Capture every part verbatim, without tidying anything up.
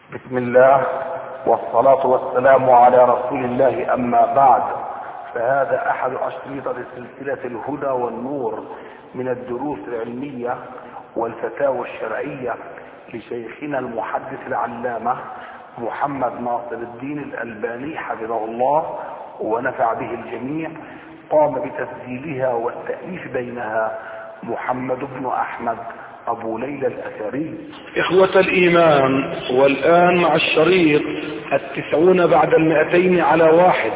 بسم الله والصلاة والسلام على رسول الله، أما بعد، فهذا أحد أشرطة سلسلة الهدى والنور من الدروس العلمية والفتاوى الشرعية لشيخنا المحدث العلامة محمد ناصر الدين الألباني حفظه الله ونفع به الجميع. قام بتسجيلها والتأليف بينها محمد بن أحمد أبو ليلى الأثري. إخوة الإيمان، والآن مع الشريط التسعون بعد المئتين على واحد.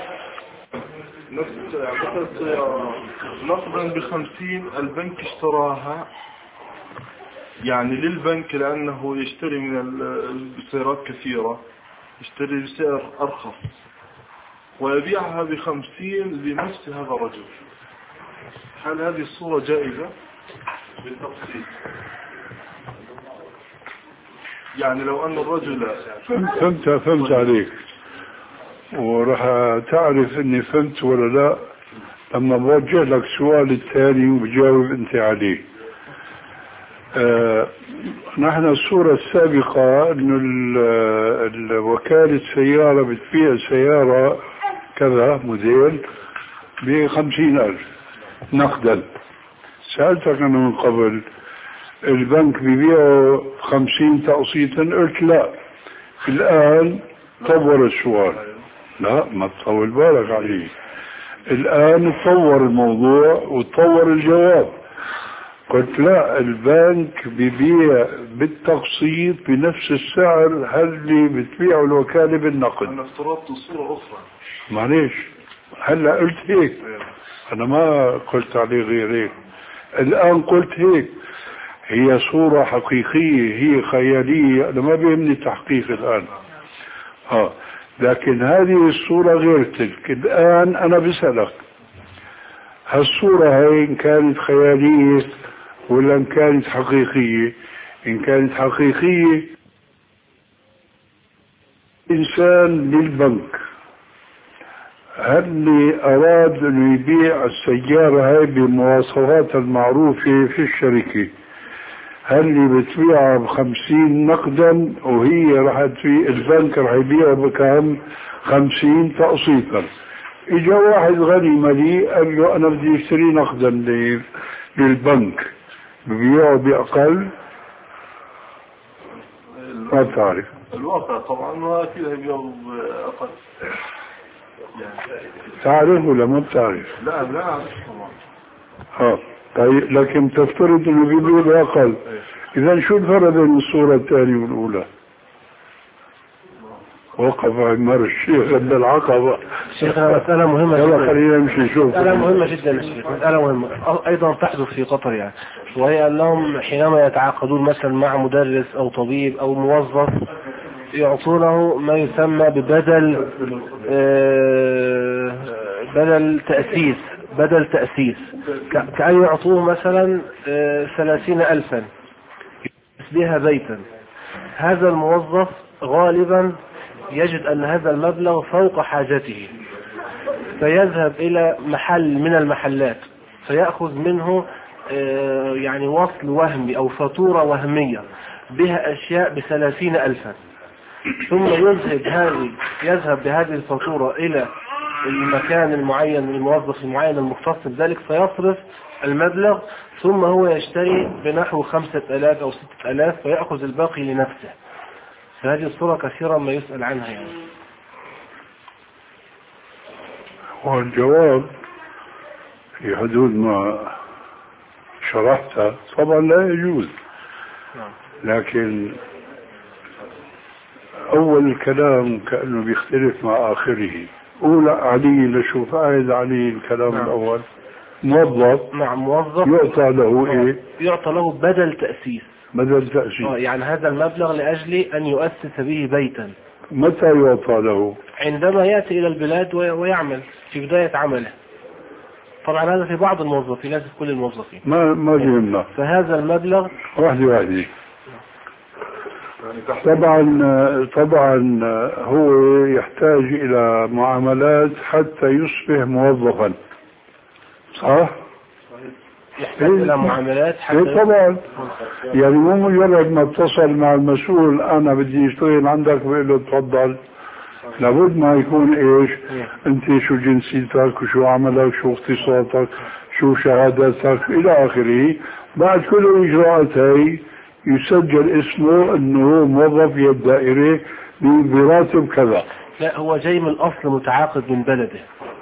نقدا بخمسين البنك اشتراها يعني للبنك لأنه يشتري من السيارات كثيرة، يشتري بسعر أرخص ويبيعها بخمسين لنفس هذا الرجل. هل هذه الصورة جائزة بالتفصيل؟ يعني لو أن الرجل فهمت فهمت عليك، وراح تعرف اني فهمت ولا لا لما بوجه لك سؤال الثاني وبجاوب انت عليه. آه نحن الصورة السابقة انه الوكالة سيارة بتبيع سيارة كذا موديل بخمسين الف نقدا. سألتك أنا من قبل البنك بيبيعه خمسين تقسيطا، قلت لا. الآن طور السؤال، لا ما تطول بالك عليه، الآن تطور الموضوع وتطور الجواب. قلت لا، البنك بيبيع بالتقسيط بنفس السعر اللي بتبيعه الوكالة بالنقد. أنا افترضت صورة أخرى، معليش هلا قلت هيك، أنا ما قلت عليه غير هيك. الآن قلت هيك، هي صورة حقيقية، هي خيالية، أنا ما بيهمني تحقيق الآن. آه لكن هذه الصورة غير تلك. الآن أنا بسألك، هالصورة هاي إن كانت خيالية ولا إن كانت حقيقية؟ إن كانت حقيقية، إنسان للبنك هل أراد أن يبيع السيارة هاي بالمواصفات المعروفة في الشركة، هل اللي بتبيعها بخمسين نقدا وهي راح تبيع البنك راح يبيعها بكم؟ خمسين تقسيطا. اجا واحد غني مليء قال له انا بدي اشتري نقدا للبنك، ببيعه باقل؟ ما بتعرف الواقع طبعا ما اكيد هيبيعوا باقل. تعرف ولا ما بتعرف؟ لا لا اعرف طبعا. اه طيب، لكن تفترض انه بيبيعوا باقل. اذا شو الفرق بين الصورة الثانية والاولى؟ وقف عمر الشيخ عند العقبة. شيخنا مسألة مهمة يلا جدا. خلينا نمشي نشوف. مسألة مهمة جدا يا شيخ، مسألة مهمة أيضا تحدث في قطر يعني، وهي أنهم حينما يتعاقدون مثلا مع مدرس أو طبيب أو موظف يعطونه ما يسمى ببدل بدل تأسيس بدل تأسيس كأن يعطوه مثلا ثلاثين ألفا بها بيتا. هذا الموظف غالبا يجد أن هذا المبلغ فوق حاجته، فيذهب إلى محل من المحلات فيأخذ منه يعني وصل وهمي أو فاتورة وهمية بها أشياء بثلاثين ألفا، ثم يذهب هذه يذهب بهذه الفاتورة إلى المكان المعين الموظف المعين المختص بذلك، فيصرف المبلغ ثم هو يشتري بنحو خمسة آلاف أو ستة آلاف فيأخذ الباقي لنفسه. فهذه الصورة كثيرا ما يسأل عنها يعني. والجواب في حدود ما شرحته طبعا لا يجوز، لكن أول الكلام كأنه بيختلف مع آخره. أولى علي لشوف قاعد علي الكلام نعم. الأول موظف نعم موظف يعطى له إيه؟ يعطى له بدل تأسيس. بدل تأسيس يعني هذا المبلغ لأجل أن يؤسس به بيتا. متى يعطى له؟ عندما يأتي إلى البلاد ويعمل في بداية عمله. طبعا هذا في بعض الموظفين، ليس في كل الموظفين. ما ما يهمنا. فهذا المبلغ واحدة واحدة. طبعا طبعا هو يحتاج إلى معاملات حتى يصبح موظفا، صح؟ يحتاج إلى معاملات حتى إيه طبعا. يعني مو مجرد ما اتصل مع المسؤول أنا بدي أشتغل عندك بقول له تفضل، لابد ما يكون إيش أنت شو جنسيتك وشو عملك شو اختصاصك شو شهاداتك إلى آخره. بعد كل الإجراءات هاي يسجل اسمه أنه موظف في الدائرة براتب كذا. لا هو جاي من الأصل متعاقد من بلده.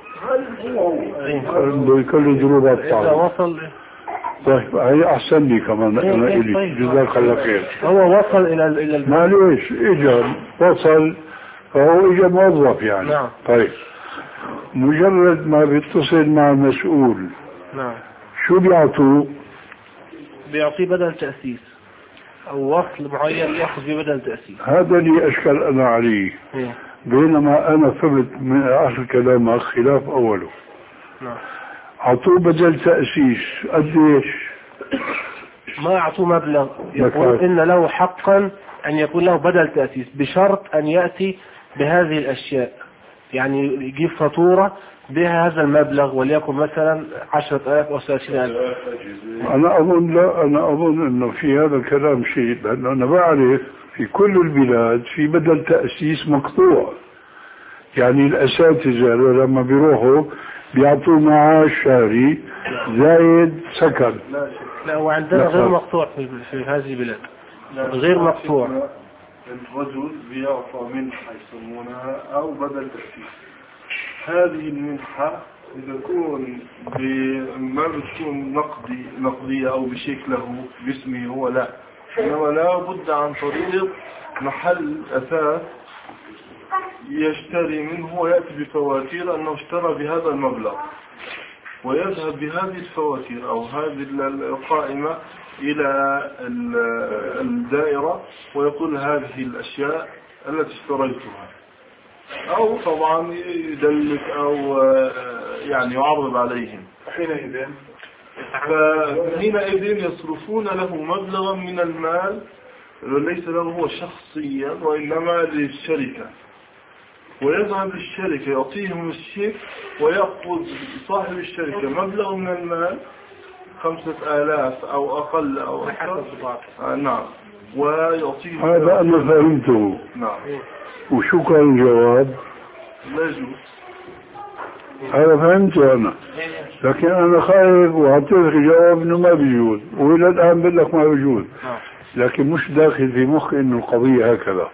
بكل ضروبات إذا وصل. طيب هي أحسن لي كمان أنا إلي طيب. جزاك الله خير. هو وصل إلى إلى البلد. معليش إجا وصل فهو إجا موظف يعني. نعم. طيب مجرد ما بيتصل مع المسؤول نعم شو بيعطوه؟ بيعطيه بدل تأسيس أو وصل معين يأخذ به بدل تأسيس. هذا اللي أشكل أنا عليه. إيه. بينما أنا فهمت من آخر كلامك خلاف أوله. نعم. أعطوه بدل تأسيس قديش؟ ما أعطوه مبلغ يقول إن له حقا أن يكون له بدل تأسيس بشرط أن يأتي بهذه الأشياء، يعني يجيب فاتورة بها هذا المبلغ وليكن مثلا عشرة آلاف أو ثلاثين ألف. أنا أظن لا أنا أظن أنه في هذا الكلام شيء، لأنه أنا بعرف في كل البلاد في بدل تأسيس مقطوع. يعني الأساتذة لما بيروحوا بيعطوا معاش شهري زايد سكن. لا هو عندنا غير مقطوع في, في هذه البلاد غير مقطوع. الرجل بيعطى منحة يسمونها أو بدل تأسيس. هذه المنحة بتكون ما بتكون نقدي نقدية أو بشكله باسمه هو، لا، إنما لا بد عن طريق محل أثاث يشتري منه ويأتي بفواتير أنه اشترى بهذا المبلغ، ويذهب بهذه الفواتير أو هذه القائمة إلى الدائرة ويقول هذه الأشياء التي اشتريتها، أو طبعا يدلك أو يعني يعرض عليهم. حينئذ فحينئذ يصرفون له مبلغا من المال ليس له هو شخصيا وإنما للشركة، ويذهب للشركة يعطيهم الشيك ويأخذ صاحب الشركة مبلغ من المال خمسة آلاف أو أقل أو أكثر. آه نعم. ويعطيهم هذا أنا فهمته. نعم. وشو كان الجواب؟ لا يجوز. هذا فهمته أنا، لكن أنا خايف وأعطيك جواب إنه ما بيجوز، وإلى الآن بقول لك ما بيجوز، لكن مش داخل في مخي إنه القضية هكذا.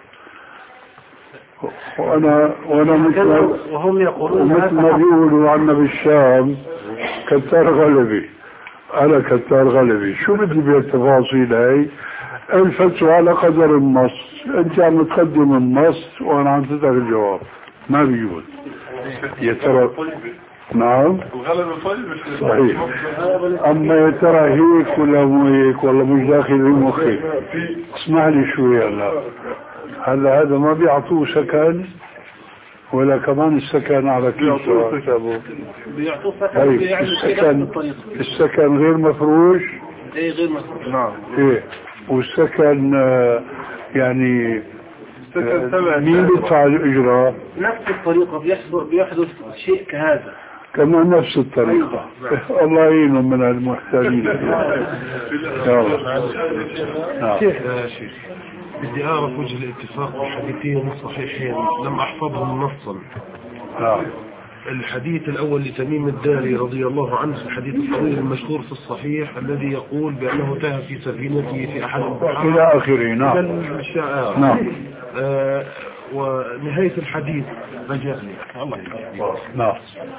وأنا وأنا مثل وهم يقولون مثل ما بيقولوا عنا بالشام كتار غلبي. أنا كتار غلبي، شو بدي بالتفاصيل هاي؟ الفتوى على قدر النص، أنت عم تقدم النص وأنا عم تدعي الجواب، ما بيجوز. يا ترى نعم صحيح، أما يا ترى هيك ولا مو هيك والله مش داخل في مخي. اسمح لي شوي هلا، هلا هذا ما بيعطوه سكن ولا كمان السكن على كيف بيعطوه سكن؟ يعني السكن السكن غير مفروش. ايه غير مفروش. نعم. ايه والسكن يعني مين بيدفع الإجراء؟ نفس الطريقة بيحدث شيء كهذا كمان نفس الطريقة. الله يعينهم من المحتاجين. شيخ بدي أعرف وجه الاتفاق بالحديثين الصحيحين لم أحفظهم نصا. نعم. الحديث الأول لتميم الداري رضي الله عنه الحديث الطويل المشهور في الصحيح الذي يقول بأنه تاه في سفينته في أحد البحار إلى آخره. نعم. نعم. آه ونهاية الحديث رجعني الله نعم.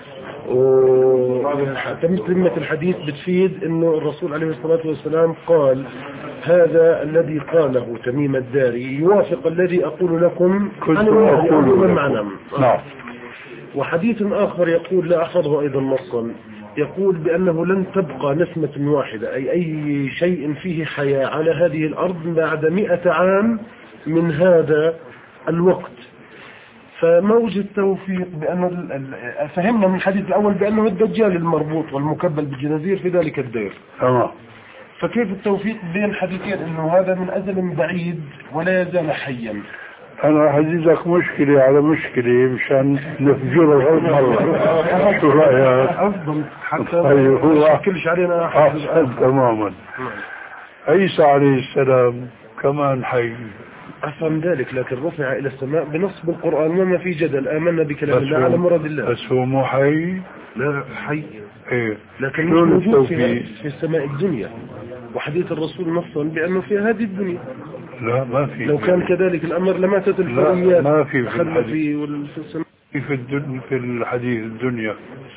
وتمت الحديث بتفيد انه الرسول عليه الصلاة والسلام قال هذا الذي قاله تميم الداري يوافق الذي اقول لكم كنت اقول من معنى. نعم. وحديث اخر يقول لا احفظه ايضا نصا يقول بانه لن تبقى نسمة واحدة اي اي شيء فيه حياة على هذه الارض بعد مئة عام من هذا الوقت. فما وجد توفيق بأن فهمنا من الحديث الأول بأنه الدجال المربوط والمكبل بالجنازير في ذلك الدير. تمام. فكيف التوفيق بين حديثين إنه هذا من أزل بعيد ولا يزال حيا؟ أنا راح أزيدك مشكلة على مشكلة مشان نفجرها غير مرة. شو رأيك؟ أفضل حتى هو ما يشكلش علينا أحد. أحسن تماما. عيسى عليه السلام كمان حي. أفهم ذلك، لكن رفع إلى السماء بنص بالقرآن وما في جدل، آمنا بكلام الله على مراد الله. بس هو مو حي؟ لا حي. إيه. لكن مش موجود في, في السماء الدنيا، وحديث الرسول نصا بأنه في هذه الدنيا. لا ما في. لو كان كذلك الأمر لماتت الحريات. ما في في الحديث في, في, الدن في الحديث الدنيا.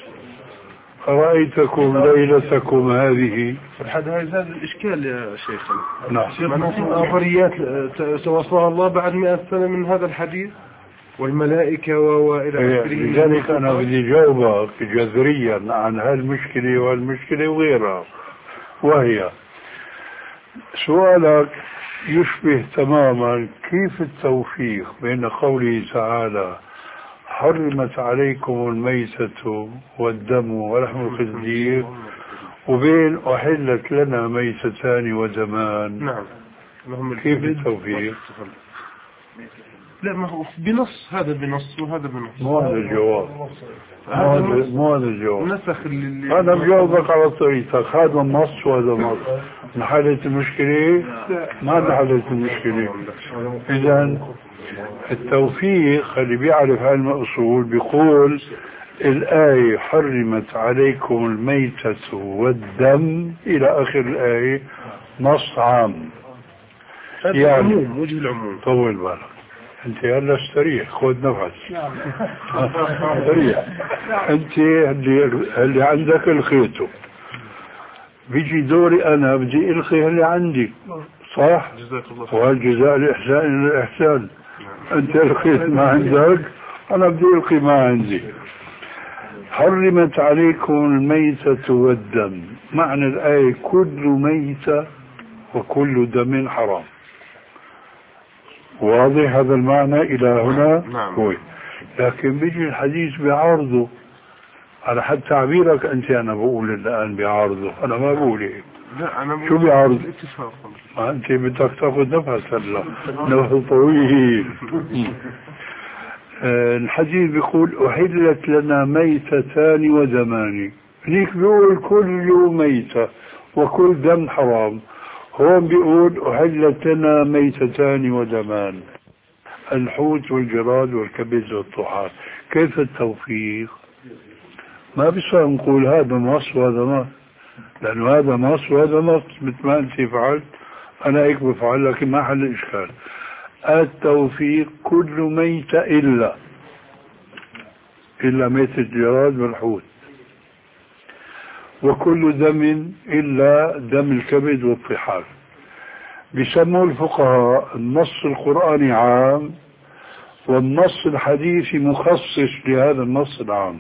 أرأيتكم ليلتكم هذه. هذا الإشكال يا شيخنا. نعم. من الآخريات توصلها الله بعد مئة سنة من هذا الحديث والملائكة وإلى آخره. لذلك أنا بدي جاوبك جذريا عن هالمشكلة والمشكلة وغيرها، وهي سؤالك يشبه تماما كيف التوفيق بين قوله تعالى حرمت عليكم الميتة والدم ولحم الخنزير وبين أحلت لنا ميتتان ودمان. نعم. كيف التوفيق؟ لا ما هو بنص، هذا بنص وهذا بنص. مو هذا الجواب. مو هذا الجواب. نسخ اللي أنا بجاوبك على طريقتك. هذا نص وهذا نص. نحلت المشكلة؟ ما نحلت المشكلة. إذن التوفيق اللي بيعرف علم الأصول بيقول الآية حرمت عليكم الميتة والدم إلى آخر الآية نص عام. يعني العموم، وجه العموم. طول بالك انت هلا استريح، خذ نفس. استريح. انت اللي, اللي عندك الخيته، بيجي دوري انا بدي القي اللي عندي، صح؟ جزاك الله. والجزاء الاحسان الاحسان. انت الخيت ما عندك، انا بدي القي ما عندي. حرمت عليكم الميتة والدم، معنى الآية كل ميتة وكل دم حرام. واضح هذا المعنى إلى هنا؟ نعم. هو. لكن بيجي الحديث بعارضه على حد تعبيرك أنت. أنا بقول الآن بعارضه، أنا ما بقول هيك. لا أنا شو بعارض؟ الاتفاق. ما أنت بدك تاخذ نفس هلا، نفس طويل. الحديث بيقول أحلت لنا ميتتان ودمان، هنيك بيقول كل ميتة وكل دم حرام، هون بيقول أحلت لنا ميتتان ودمان، الحوت والجراد والكبد والطحال. كيف التوفيق؟ ما بيصير نقول هذا نص وهذا نص، لأنه هذا نص وهذا نص. مثل ما أنت فعلت أنا هيك بفعل، لكن ما حل الإشكال. التوفيق كل ميتة إلا إلا ميتة الجراد والحوت، وكل دم إلا دم الكبد والطحال. بيسموا الفقهاء النص القرآني عام والنص الحديثي مخصص لهذا النص العام.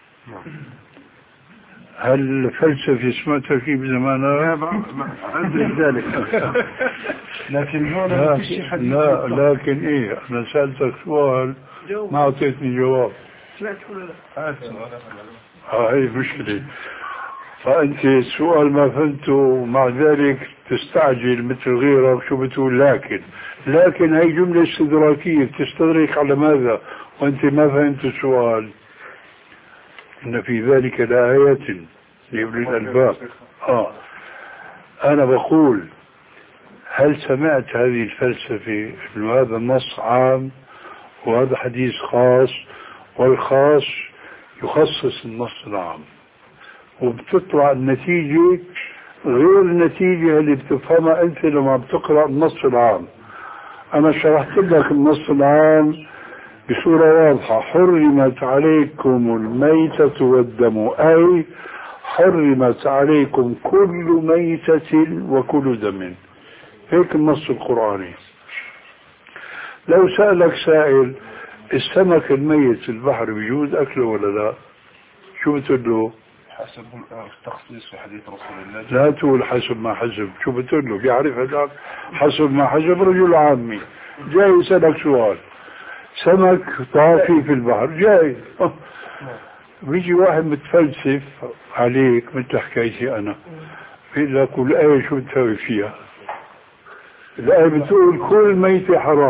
هل الفلسفة سمعتها كيف زمانها؟ لا ذلك. لكن هون لا, لا لكن ايه، انا سألتك سؤال ما اعطيتني جواب. سمعت ولا لا؟ اه هي مشكلة. فانت السؤال ما فهمته، مع ذلك تستعجل مثل غيرك. شو بتقول لكن؟ لكن هي جملة استدراكية تستدرك على ماذا وانت ما فهمت السؤال. إن في ذلك لآيات لأولي الألباب. آه أنا بقول هل سمعت هذه الفلسفة إنه هذا النص عام وهذا حديث خاص، والخاص يخصص النص العام، وبتطلع النتيجة غير النتيجة اللي بتفهمها أنت لما بتقرأ النص العام. أنا شرحت لك النص العام بصورة واضحة: حرمت عليكم الميتة والدم، أي حرمت عليكم كل ميتة وكل دم. هيك النص القرآني. لو سألك سائل السمك الميت في البحر بيجوز أكله ولا لا؟ شو بتقول له؟ حسب التخصيص في حديث رسول الله. لا تقول حسب ما حسب. شو بتقول له؟ بيعرف هذاك حسب ما حسب رجل عامي جاي يسألك سؤال: سمك طافي في البحر جاي، بيجي واحد متفلسف عليك مثل حكايتي أنا، بيقول لك الآية شو بتسوي فيها؟ الآية بتقول كل ميتة حرام،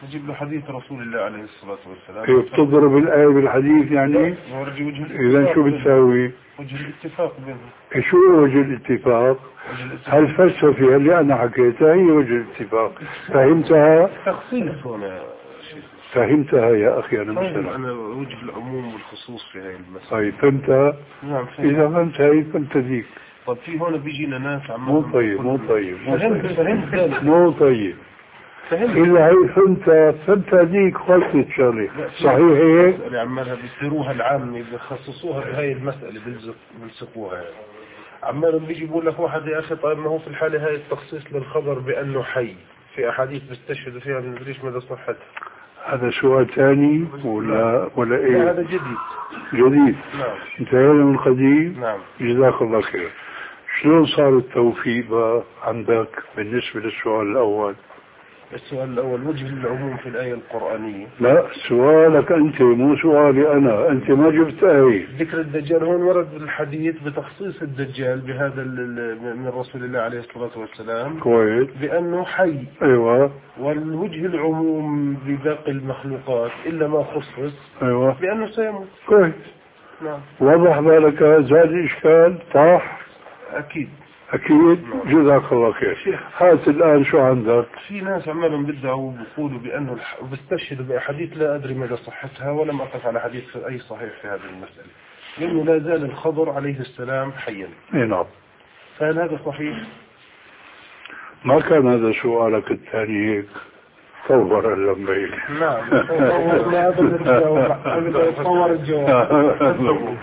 نجيب له حديث رسول الله عليه الصلاة والسلام. كيف تضرب الآية بالحديث يعني؟ إذا شو بتساوي؟ وجه الاتفاق بينهم. شو وجه الاتفاق؟ هالفلسفة اللي أنا حكيتها هي وجه الاتفاق. فهمتها؟ تخصيص هنا. فهمتها يا أخي أنا مثلا. أنا وجه العموم والخصوص في هاي المسألة. طيب فهمتها؟ نعم فهمت. إذا فهمتها هي فهمت ذيك. طب في هون بيجينا ناس عم. مو طيب مو طيب. فهمت فهمت ذلك. مو طيب. فهمت. إذا هي فهمت فهمت هذيك خلصت شغلة صحيح هيك؟ اللي عمالها بيصيروها العامة بيخصصوها بهاي المسألة بيلصقوها يعني. عمالهم بيجي بيقول لك واحد يا أخي طيب ما هو في الحالة هاي التخصيص للخبر بأنه حي في أحاديث بيستشهدوا فيها ما ندريش مدى صحتها. هذا سؤال ثاني ولا ولا إيه؟ لا هذا جديد. جديد. نعم. انتهينا من القديم. نعم. جزاك الله خير. شلون صار التوفيق بقى عندك بالنسبة للسؤال الأول؟ السؤال الأول وجه العموم في الآية القرآنية. لا سؤالك أنت مو سؤالي أنا. أنت ما جبت آية. ذكر الدجال هون ورد الحديث بتخصيص الدجال بهذا من رسول الله عليه الصلاة والسلام. كويس. بأنه حي. أيوة. والوجه العموم بباقي المخلوقات إلا ما خصص. أيوة. بأنه سيموت. كويس. نعم. وضح بالك زاد الإشكال طاح. أكيد. أكيد. جزاك الله خير. هات الآن شو عندك؟ في ناس عمالهم بدعوا وبيقولوا بأنه الح... وبستشهدوا بأحاديث لا أدري مدى صحتها ولم أقف على حديث أي صحيح في هذه المسألة. لأنه لا زال الخضر عليه السلام حيا. إيه نعم. فهل هذا صحيح؟ ما كان هذا سؤالك الثاني هيك طور اللمبين. نعم. ما أبدا الجواب. أبدا يتطور الجواب.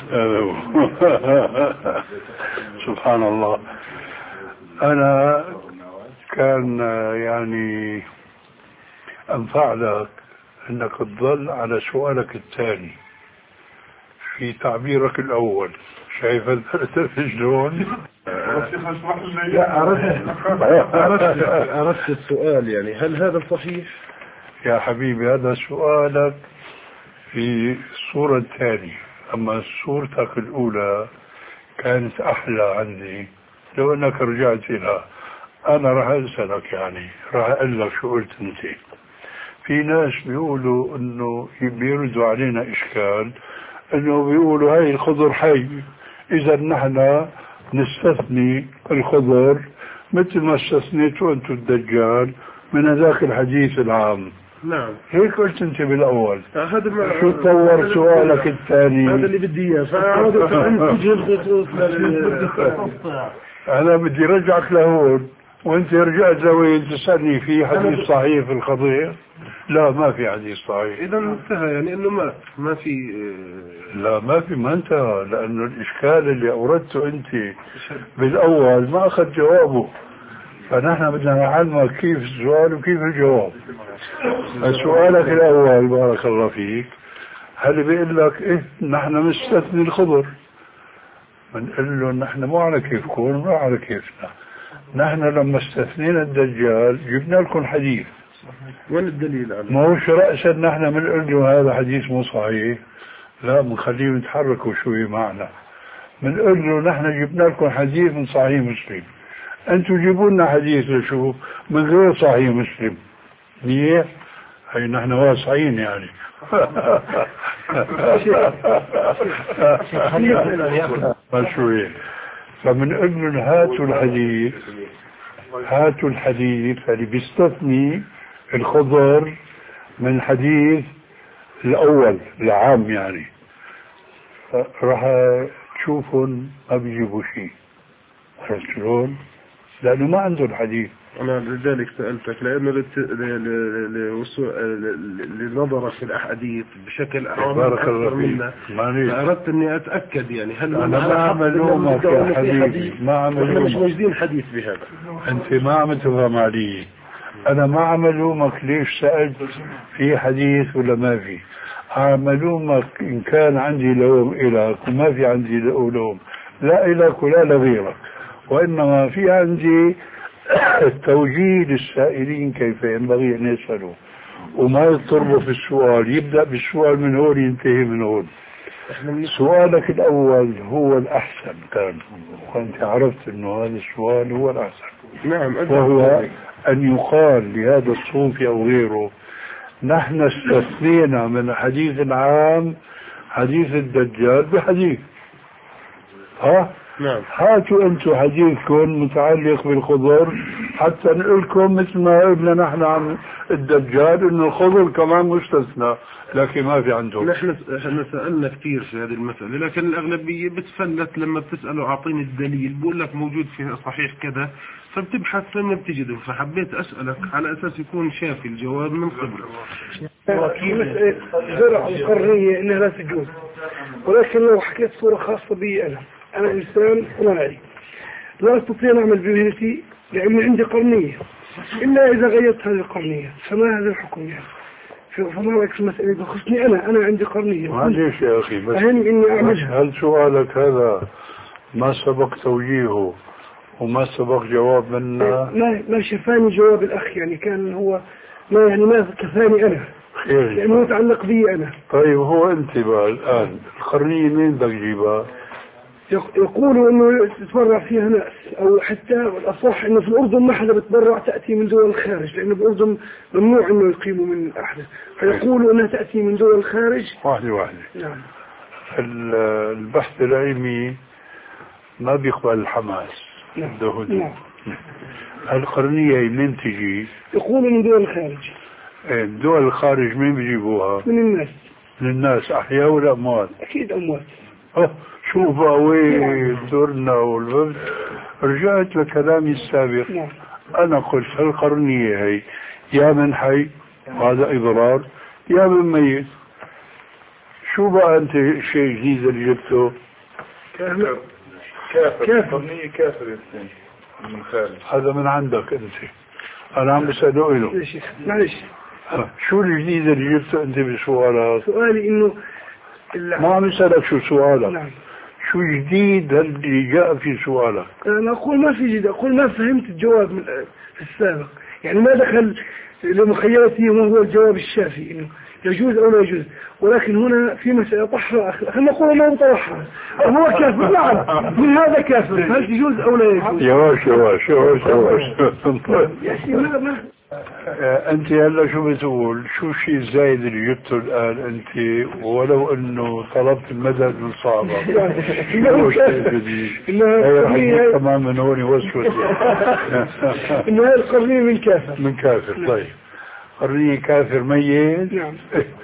سبحان الله. أنا كان يعني أنفع لك أنك تظل على سؤالك الثاني في تعبيرك الأول. شايف الفلسفة شلون؟ لا أردت أردت السؤال يعني هل هذا صحيح؟ يا حبيبي هذا سؤالك في الصورة الثانية. أما صورتك الأولى كانت أحلى عندي لو أنك رجعت لها. أنا راح أسألك يعني راح أقول لك شو قلت أنت. في ناس بيقولوا إنه بيردوا علينا إشكال إنه بيقولوا هاي الخضر حي، إذا نحن نستثني الخضر مثل ما استثنيتوا أنتم الدجال من هذاك الحديث العام. نعم. هيك قلت أنت بالأول. هذا ما شو تطور سؤالك الثاني؟ هذا اللي بدي إياه. فأعود وجه الخصوص. أنا بدي رجعك لهون وأنت رجعت لوين تسألني في حديث صحيح في الخضير؟ لا ما في حديث صحيح. إذا انتهى يعني إنه ما ما في. لا ما في ما انتهى لأنه الإشكال اللي أوردته أنت بالأول ما أخذ جوابه. فنحن بدنا نعلمك كيف السؤال وكيف الجواب. سؤالك الأول بارك الله فيك هل بيقول لك إيه نحن مستثني الخضر؟ بنقول له نحن مو على كيفكم مو على كيفنا. نحن لما استثنينا الدجال جبنا لكم حديث. وين الدليل على؟ ما هوش رأسا نحن بنقول له هذا حديث مو صحيح. لا بنخليهم يتحركوا شوي معنا. بنقول له نحن جبنا لكم حديث من صحيح مسلم. انتم جيبوا لنا حديث لشو من غير صحيح مسلم. ليه؟ هي نحن واسعين يعني. شوي. فبنقول لهم هاتوا الحديث هاتوا الحديث اللي بيستثني الخضر من الحديث الأول العام يعني. راح تشوفون ما بيجيبوا شيء. عرفت شلون؟ لأنه ما عنده الحديث. أنا لذلك سألتك لأنه لنظر في الأحاديث بشكل بارك الله فيك. فأردت أني أتأكد يعني هل أنا ما عملومك يا حبيبي ما عملومك. مش موجودين حديث بهذا. أنت ما عم تفهم علي. أنا ما عملومك ليش سألت في حديث ولا ما في. عملومك إن كان عندي لوم إلك وما في عندي لوم لا إلك ولا لغيرك. وإنما في عندي توجيه للسائلين كيف ينبغي أن يسألوا وما يضطروا في السؤال. يبدأ بالسؤال من هون ينتهي من هون. سؤالك الأول هو الأحسن كان وأنت عرفت أنه هذا السؤال هو الأحسن. نعم. وهو أن يقال لهذا الصوفي أو غيره نحن استثنينا من حديث العام حديث الدجال بحديث. ها نعم. هاتوا انتم حديثكم متعلق بالخضر حتى نقول لكم مثل ما قلنا نحن عن الدجال انه الخضر كمان مستثنى، لكن ما في عندهم. نحن احنا سالنا كثير في هذه المساله، لكن الاغلبيه بتفلت لما بتساله اعطيني الدليل بقول لك موجود في صحيح كذا، فبتبحث لما بتجده. فحبيت اسالك على اساس يكون شافي الجواب من قبل. مسألة زرع القرنية انها لا تجوز، ولكن لو حكيت صورة خاصة بي انا انا انسان صناعي لا استطيع ان اعمل بمهنتي لاني عندي قرنية، الا اذا غيرت هذه القرنية، فما هذا الحكم يعني؟ فما رايك في المسألة بخصني انا انا عندي قرنية معليش يا اخي، بس اهم اني اعملها. هل سؤالك هذا ما سبق توجيهه وما سبق جواب منا؟ ما ما شفاني جواب الاخ، يعني كان هو ما يعني ما كفاني انا، خير لانه يتعلق بي انا. طيب هو انت بقى الان القرنية مين بدك تجيبها؟ يقولوا انه يتبرع فيها ناس، او حتى الاصح انه في الاردن ما حدا بتبرع، تاتي من دول الخارج، لانه بالاردن ممنوع انه يقيموا من الاحدث، فيقولوا انها تاتي من دول الخارج. واحدة واحدة. نعم. البحث العلمي ما بيقبل الحماس. نعم. نعم. القرنية من تجي؟ يقولوا من دول الخارج. ايه دول الخارج مين بيجيبوها؟ من الناس. من الناس، احياء ولا اموات؟ اكيد اموات. اه شوف وين دورنا والبلد. رجعت لكلامي السابق. نعم. انا قلت القرنية هي يا من حي وهذا اضرار يا من ميت. شو بقى انت شيء جديد اللي جبته؟ كافر. كافر. قرنية كافر الاثنين من خارج. هذا من عندك انت. انا عم بسأله له. معلش. شو الجديد اللي جبته انت بسؤالك؟ سؤالي انه ما عم يسألك شو سؤالك. نعم. شو جديد اللي جاء في سؤالك؟ انا اقول ما في جديد، اقول ما فهمت الجواب من في السابق، يعني ما دخل لمخيلتي وما هو الجواب الشافي انه يجوز او لا يجوز، ولكن هنا في مسألة طحرة، خلينا نقول ما طرحها هو كافر. نعم من هذا كافر، هل تجوز او لا يجوز؟ يواش يواش يواش يواش. يا سيدي ما ما انت هلا شو بتقول؟ شو الشيء الزايد اللي جبته الان انت ولو انه طلبت المدد من صعبة؟ شو الشيء الجديد؟ هي تمام من هون وسوس. انه هاي القرنية من كافر. من كافر. طيب قرنية كافر ميت؟ نعم.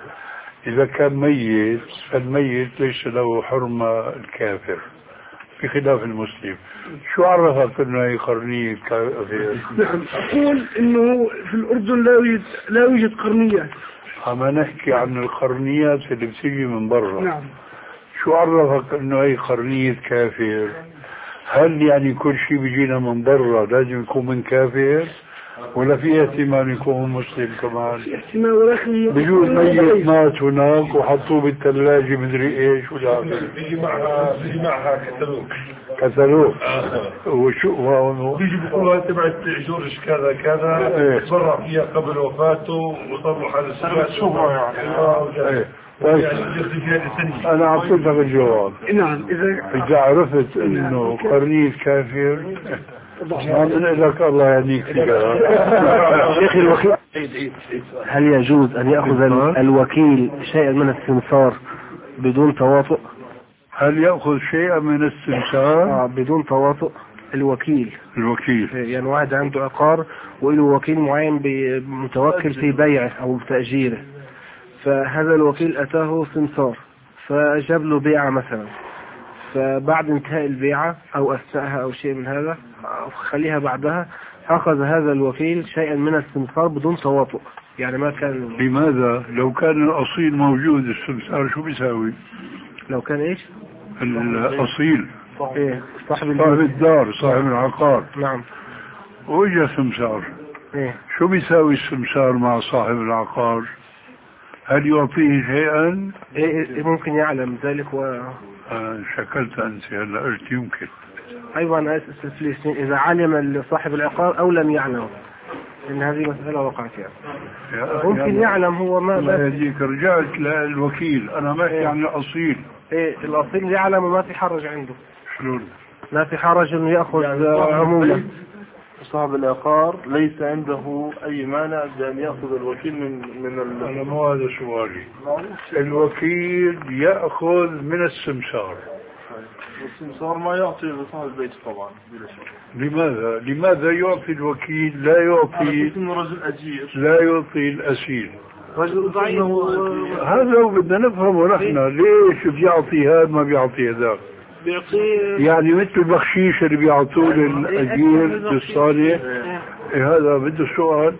اذا كان ميت فالميت ليس له حرمة الكافر بخلاف المسلم. شو عرفك انه هي قرنية كافر؟ نعم اقول انه في الاردن لا يوجد لا يوجد قرنيات. عم نحكي عن القرنيات اللي بتيجي من برا. نعم. شو عرفك انه هي قرنية كافر؟ هل يعني كل شيء بيجينا من برا لازم يكون من كافر؟ ولا في احتمال يكون مسلم كمان؟ في احتمال، ولكن بجوز ميت مات هناك وحطوه بالثلاجة مدري ايش ولا بيجي معها بيجي معها كتالوج. كتالوج. وشو بيجي بيقولوا تبعت جورج كذا كذا تبرع فيها قبل وفاته وطلعوا حال السنة شهرة يعني. طيب انا اعطيتك الجواب. نعم. اذا اذا عرفت انه قرنية كافر ما من لك الله يهديك فيها. شيخ الوكيل، هل يجوز ان يأخذ الوكيل شيئا من السمسار بدون تواطؤ؟ هل يأخذ شيئا من السمسار؟ آه بدون تواطؤ الوكيل. الوكيل يعني واحد عنده عقار وله وكيل معين متوكل في بيعه او تأجيره، فهذا الوكيل اتاه سمسار فجاب له بيعة مثلا، فبعد انتهاء البيعة او اثناءها او شيء من هذا او خليها بعدها اخذ هذا الوكيل شيئا من السمسار بدون تواطؤ، يعني ما كان. لماذا؟ لو كان الاصيل موجود السمسار شو بيساوي؟ لو كان ايش؟ الاصيل ايه صاحب صاحب الدار صاحب العقار. نعم. وإجا سمسار. ايه شو بيساوي السمسار مع صاحب العقار؟ هل يعطيه شيئا؟ ايه ممكن يعلم ذلك و آه شكلت انت هلا قلت يمكن. ايوه انا اسف الفلسطين اذا علم صاحب العقار او لم يعلم، ان هذه مسألة وقعت يعني. ممكن يا يعلم هو ما الله يهديك. رجعت للوكيل انا ما احكي عن الاصيل. ايه الاصيل يعلم وما في حرج عنده. شلون؟ ما في حرج انه ياخذ يعني عمولة. صاحب العقار ليس عنده أي مانع بأن يأخذ الوكيل من من ال... أنا مو هذا سؤالي. الوكيل يأخذ من السمسار. السمسار ما يعطي لصاحب البيت طبعا بلا شك. لماذا؟ لماذا يعطي الوكيل لا يعطي رجل أجير لا يعطي الأسير؟ رجل ضعيف. هذا بدنا نفهمه نحن، ليش بيعطي هذا ما بيعطي هذا؟ يعني مثل البخشيش اللي بيعطوه للأجير بالصالح. إيه هذا بده سؤال.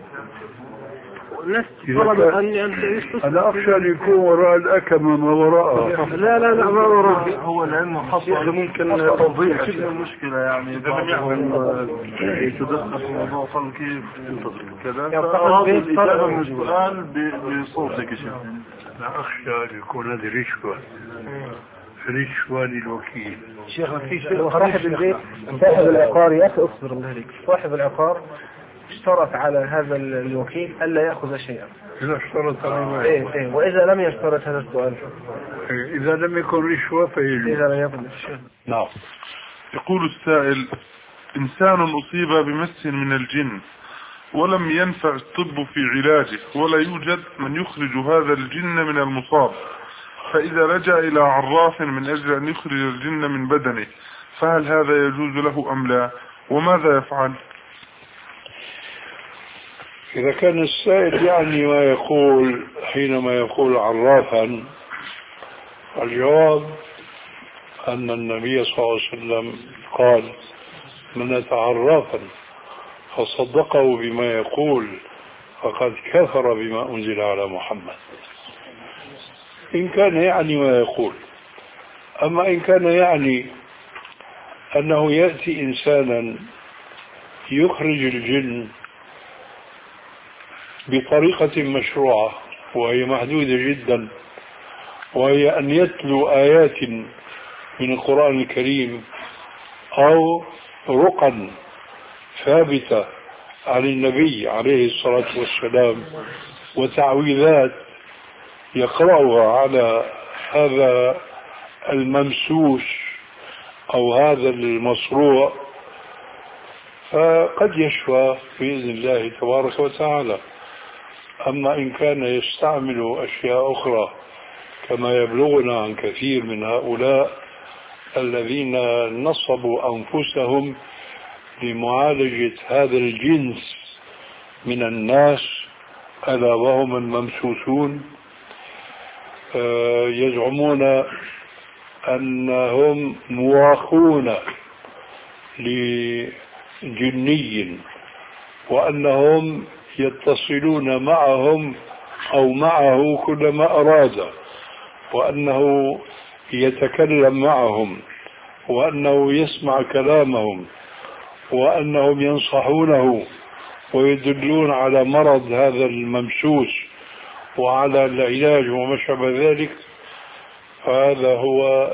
أنا أخشى أن يكون وراء الأكمة ما وراءها. لا لا لا ما وراءها. هو لأنه حصل ممكن توضيح المشكلة، يعني بعضهم يتدخل في موضوع قال كيف كذا، فأراد الإجابة من السؤال بصوتك يا شيخ. أنا أخشى أن يكون هذه رشوة رشوة للوكيل. شيخ صاحب البيت صاحب العقار يا أخي اصبر من هذيك. صاحب العقار اشترط على هذا الوكيل ألا يأخذ شيئا. إذا اشترط على إيه إيه وإذا لم يشترط هذا السؤال إذا لم يكن رشوة فيجوز. إذا لم يكن رشوة. نعم. يقول السائل: إنسان أصيب بمس من الجن ولم ينفع الطب في علاجه ولا يوجد من يخرج هذا الجن من المصاب، فإذا لجأ إلى عراف من أجل أن يخرج الجن من بدنه فهل هذا يجوز له أم لا؟ وماذا يفعل؟ إذا كان السائل يعني ما يقول حينما يقول عرافا، الجواب أن النبي صلى الله عليه وسلم قال: من أتى عرافا فصدقه بما يقول فقد كفر بما أنزل على محمد. إن كان يعني ما يقول. أما إن كان يعني أنه يأتي إنسانا يخرج الجن بطريقة مشروعة وهي محدودة جدا، وهي أن يتلو آيات من القرآن الكريم أو رقا ثابتة عن النبي عليه الصلاة والسلام وتعويذات يقرأها على هذا الممسوس أو هذا المصروع، فقد يشفى بإذن الله تبارك وتعالى. أما إن كان يستعمل أشياء أخرى كما يبلغنا عن كثير من هؤلاء الذين نصبوا أنفسهم لمعالجة هذا الجنس من الناس ألا وهم الممسوسون، يزعمون أنهم مواخون لجني وأنهم يتصلون معهم أو معه كلما أراد، وأنه يتكلم معهم، وأنه يسمع كلامهم، وأنهم ينصحونه ويدلون على مرض هذا الممسوس وعلى العلاج وما شابه ذلك. فهذا هو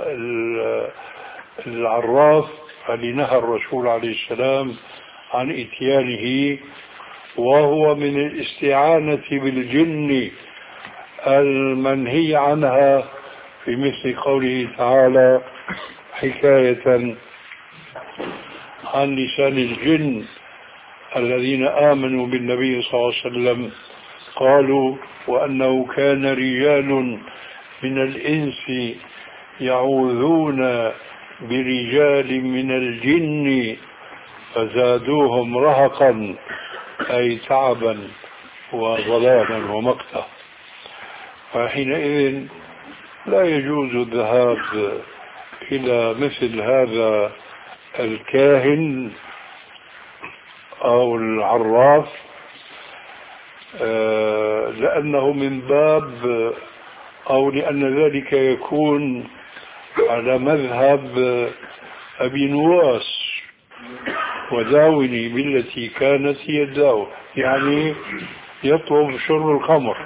العراف الذي نهى الرسول عليه السلام عن إتيانه، وهو من الاستعانة بالجن المنهي عنها في مثل قوله تعالى حكاية عن لسان الجن الذين آمنوا بالنبي صلى الله عليه وسلم قالوا: وأنه كان رجال من الإنس يعوذون برجال من الجن فزادوهم رهقا، أي تعبا وضلالا ومقتا. فحينئذ لا يجوز الذهاب إلى مثل هذا الكاهن أو العراف، لأنه من باب أو لأن ذلك يكون على مذهب أبي نواس: وداوني بالتي كانت هي الداو، يعني يطلب شرب الخمر.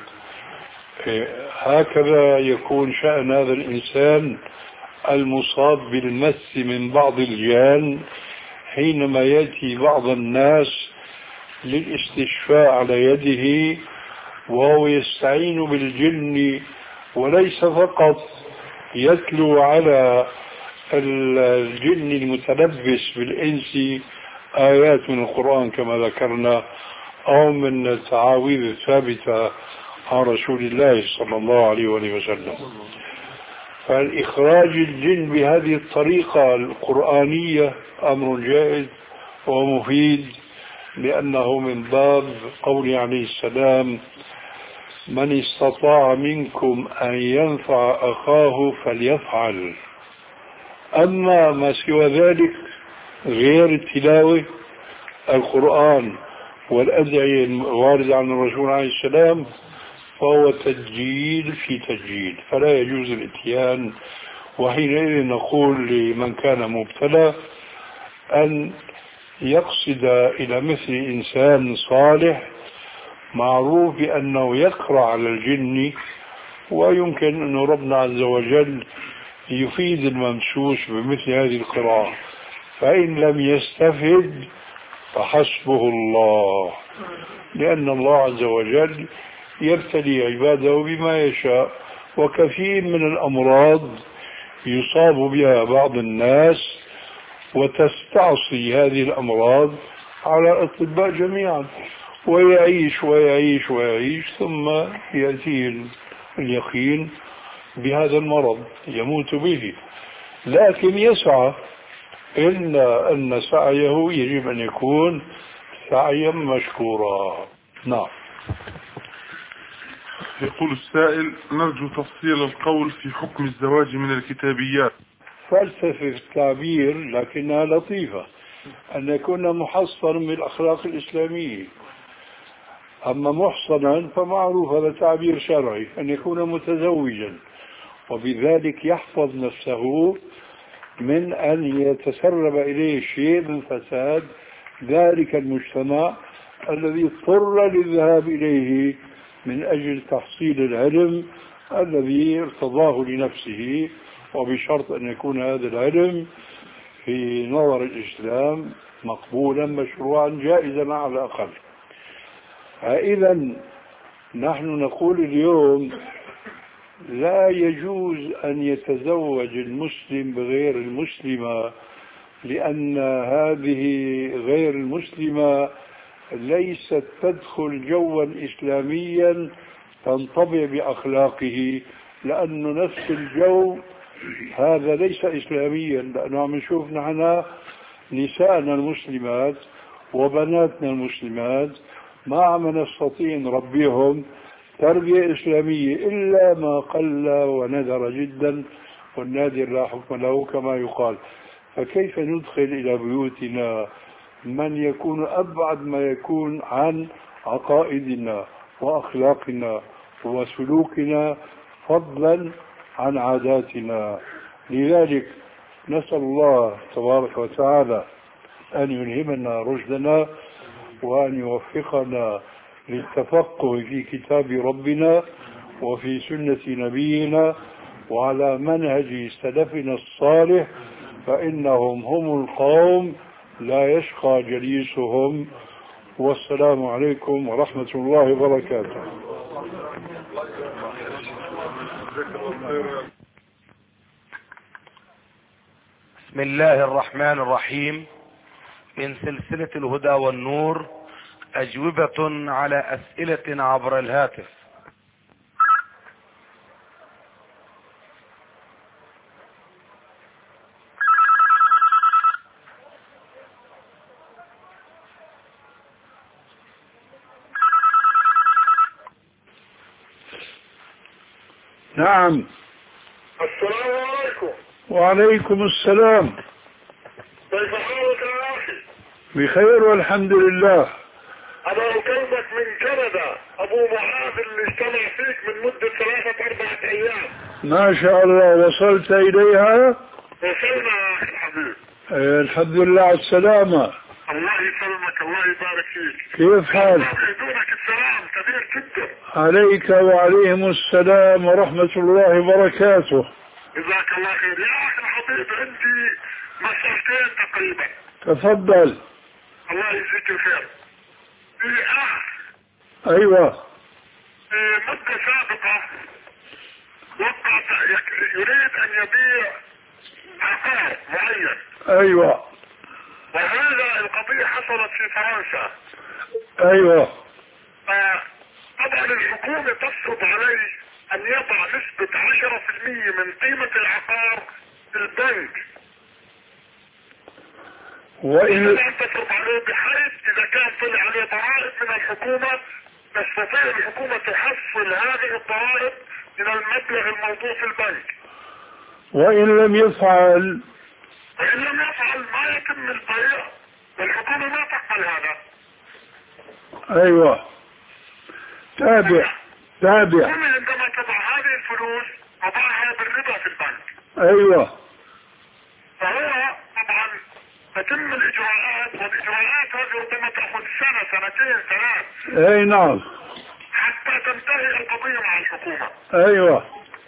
هكذا يكون شأن هذا الإنسان المصاب بالمس من بعض الجان حينما يأتي بعض الناس للاستشفاء على يده وهو يستعين بالجن، وليس فقط يتلو على الجن المتلبس بالإنس آيات من القرآن كما ذكرنا أو من التعاويذ الثابتة عن رسول الله صلى الله عليه وآله وسلم. فالإخراج الجن بهذه الطريقة القرآنية أمر جائز ومفيد، لأنه من باب قول عليه السلام: من استطاع منكم أن ينفع أخاه فليفعل. أما ما سوى ذلك غير التلاوة القرآن والأدعية الواردة عن الرسول عليه السلام فهو تسجيل في تسجيل، فلا يجوز الاتيان. وحينئذ نقول لمن كان مبتلى أن يقصد إلى مثل إنسان صالح معروف بأنه يقرأ على الجن، ويمكن أن ربنا عز وجل يفيد الممسوس بمثل هذه القراءة، فإن لم يستفد فحسبه الله، لأن الله عز وجل يبتلي عباده بما يشاء. وكثير من الأمراض يصاب بها بعض الناس وتستعصي هذه الأمراض على الأطباء جميعا، ويعيش ويعيش ويعيش ثم يأتيه اليقين بهذا المرض يموت به، لكن يسعى، إلا أن سعيه يجب أن يكون سعيا مشكورا. نعم. يقول السائل: نرجو تفصيل القول في حكم الزواج من الكتابيات. فلسفة التعبير لكنها لطيفة، أن يكون محصنا من الأخلاق الإسلامية. أما محصنا فمعروف هذا تعبير شرعي، أن يكون متزوجا وبذلك يحفظ نفسه من أن يتسرب إليه شيء من فساد ذلك المجتمع الذي اضطر للذهاب إليه من أجل تحصيل العلم الذي ارتضاه لنفسه، وبشرط أن يكون هذا العلم في نظر الإسلام مقبولا مشروعا جائزا على الأقل. إذا نحن نقول اليوم لا يجوز أن يتزوج المسلم بغير المسلمة، لأن هذه غير المسلمة ليست تدخل جوا إسلاميا تنطبع بأخلاقه، لأنه نفس الجو هذا ليس إسلاميا. لأنه عم نشوف نحن نساءنا المسلمات وبناتنا المسلمات ما عم نستطيع نربيهم تربية إسلامية إلا ما قل وندر جدا، والنادر لا حكم له كما يقال. فكيف ندخل إلى بيوتنا من يكون أبعد ما يكون عن عقائدنا وأخلاقنا وسلوكنا فضلا عن عاداتنا؟ لذلك نسأل الله تبارك وتعالى أن يلهمنا رشدنا وأن يوفقنا للتفقه في كتاب ربنا وفي سنة نبينا وعلى منهج سلفنا الصالح، فإنهم هم القوم لا يشقى جليسهم. والسلام عليكم ورحمة الله وبركاته. بسم الله الرحمن الرحيم. من سلسلة الهدى والنور أجوبة على أسئلة عبر الهاتف. نعم. السلام عليكم. وعليكم السلام. كيف حالك يا أخي؟ بخير والحمد لله. أنا أكلمك من كندا، أبو معاذ اللي استمع فيك من مدة ثلاثة أربعة أيام. ما شاء الله، وصلت إليها؟ وصلنا يا أخي الحبيب. أيه الحمد لله على السلامة. الله يسلمك، الله يبارك فيك. كيف حالك؟ يدونك السلام كبير جدا. عليك وعليهم السلام ورحمة الله وبركاته. جزاك الله خير يا أخي الحبيب. عندي مسألتين تقريبا. تفضل. الله يجزيك الخير. في أخ أيوة. في مدة سابقة وقع يريد أن يبيع عقار معين. أيوة. وهذا القضية حصلت في فرنسا. ايوه. طبعا الحكومة تفرض عليه ان يضع نسبة عشرة في المية من قيمة العقار في البنك، وإن لم تفرض عليه، بحيث اذا كان طلع عليه ضرائب من الحكومة تستطيع الحكومة تحصل هذه الضرائب من المبلغ الموضوع في البنك. وإن لم يفعل وإن لم يفعل ما يتم البيع، والحكومة ما تقبل هذا. ايوه. تابع تابع. الحكومة عندما تضع هذه الفلوس تضعها بالربا في البنك. ايوه. فهو طبعا تتم الاجراءات، والاجراءات هذه ربما تاخذ سنة سنتين ثلاث. اي نعم. حتى تنتهي القضية مع الحكومة. ايوه.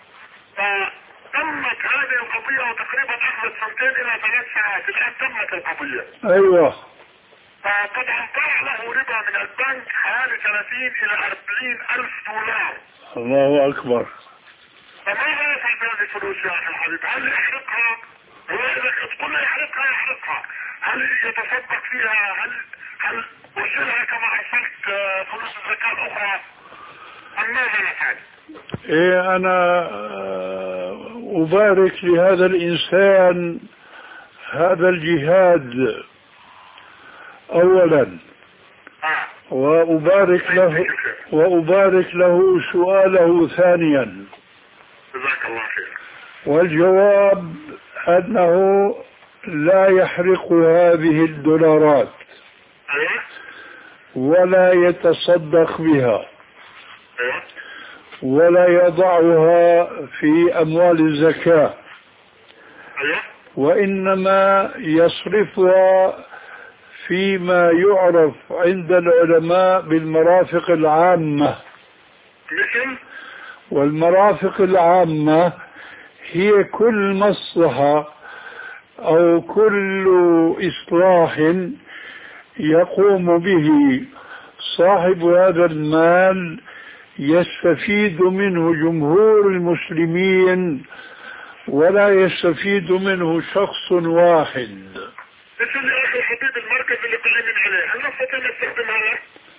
فتمت هذه القضية وتقريبا اخذت سنتين الى ثلاث ساعات، الان تمت القضية. ايوه. فطبعا طلع له ربا من البنك حوالي ثلاثين الى أربعين الف دولار. الله اكبر. فماذا يفعل بهذه الفلوس يا اخي الحبيب؟ هل يحرقها؟ هو اذا تقول له يحرقها يحرقها، هل يتصدق فيها؟ هل هل وصلها كما حصلت فلوس الزكاة الاخرى؟ ام ماذا يفعل؟ ايه انا ابارك لهذا الانسان هذا الجهاد اولا، وأبارك له وأبارك له سؤاله ثانيا. جزاك الله خير. والجواب أنه لا يحرق هذه الدولارات ولا يتصدق بها ولا يضعها في أموال الزكاة، وإنما يصرفها فيما يعرف عند العلماء بالمرافق العامة. والمرافق العامة هي كل مصلحة أو كل إصلاح يقوم به صاحب هذا المال يستفيد منه جمهور المسلمين ولا يستفيد منه شخص واحد. مثل يا اخي الحبيب المركز اللي قائمين عليه، هل نستطيع نستخدم هذا؟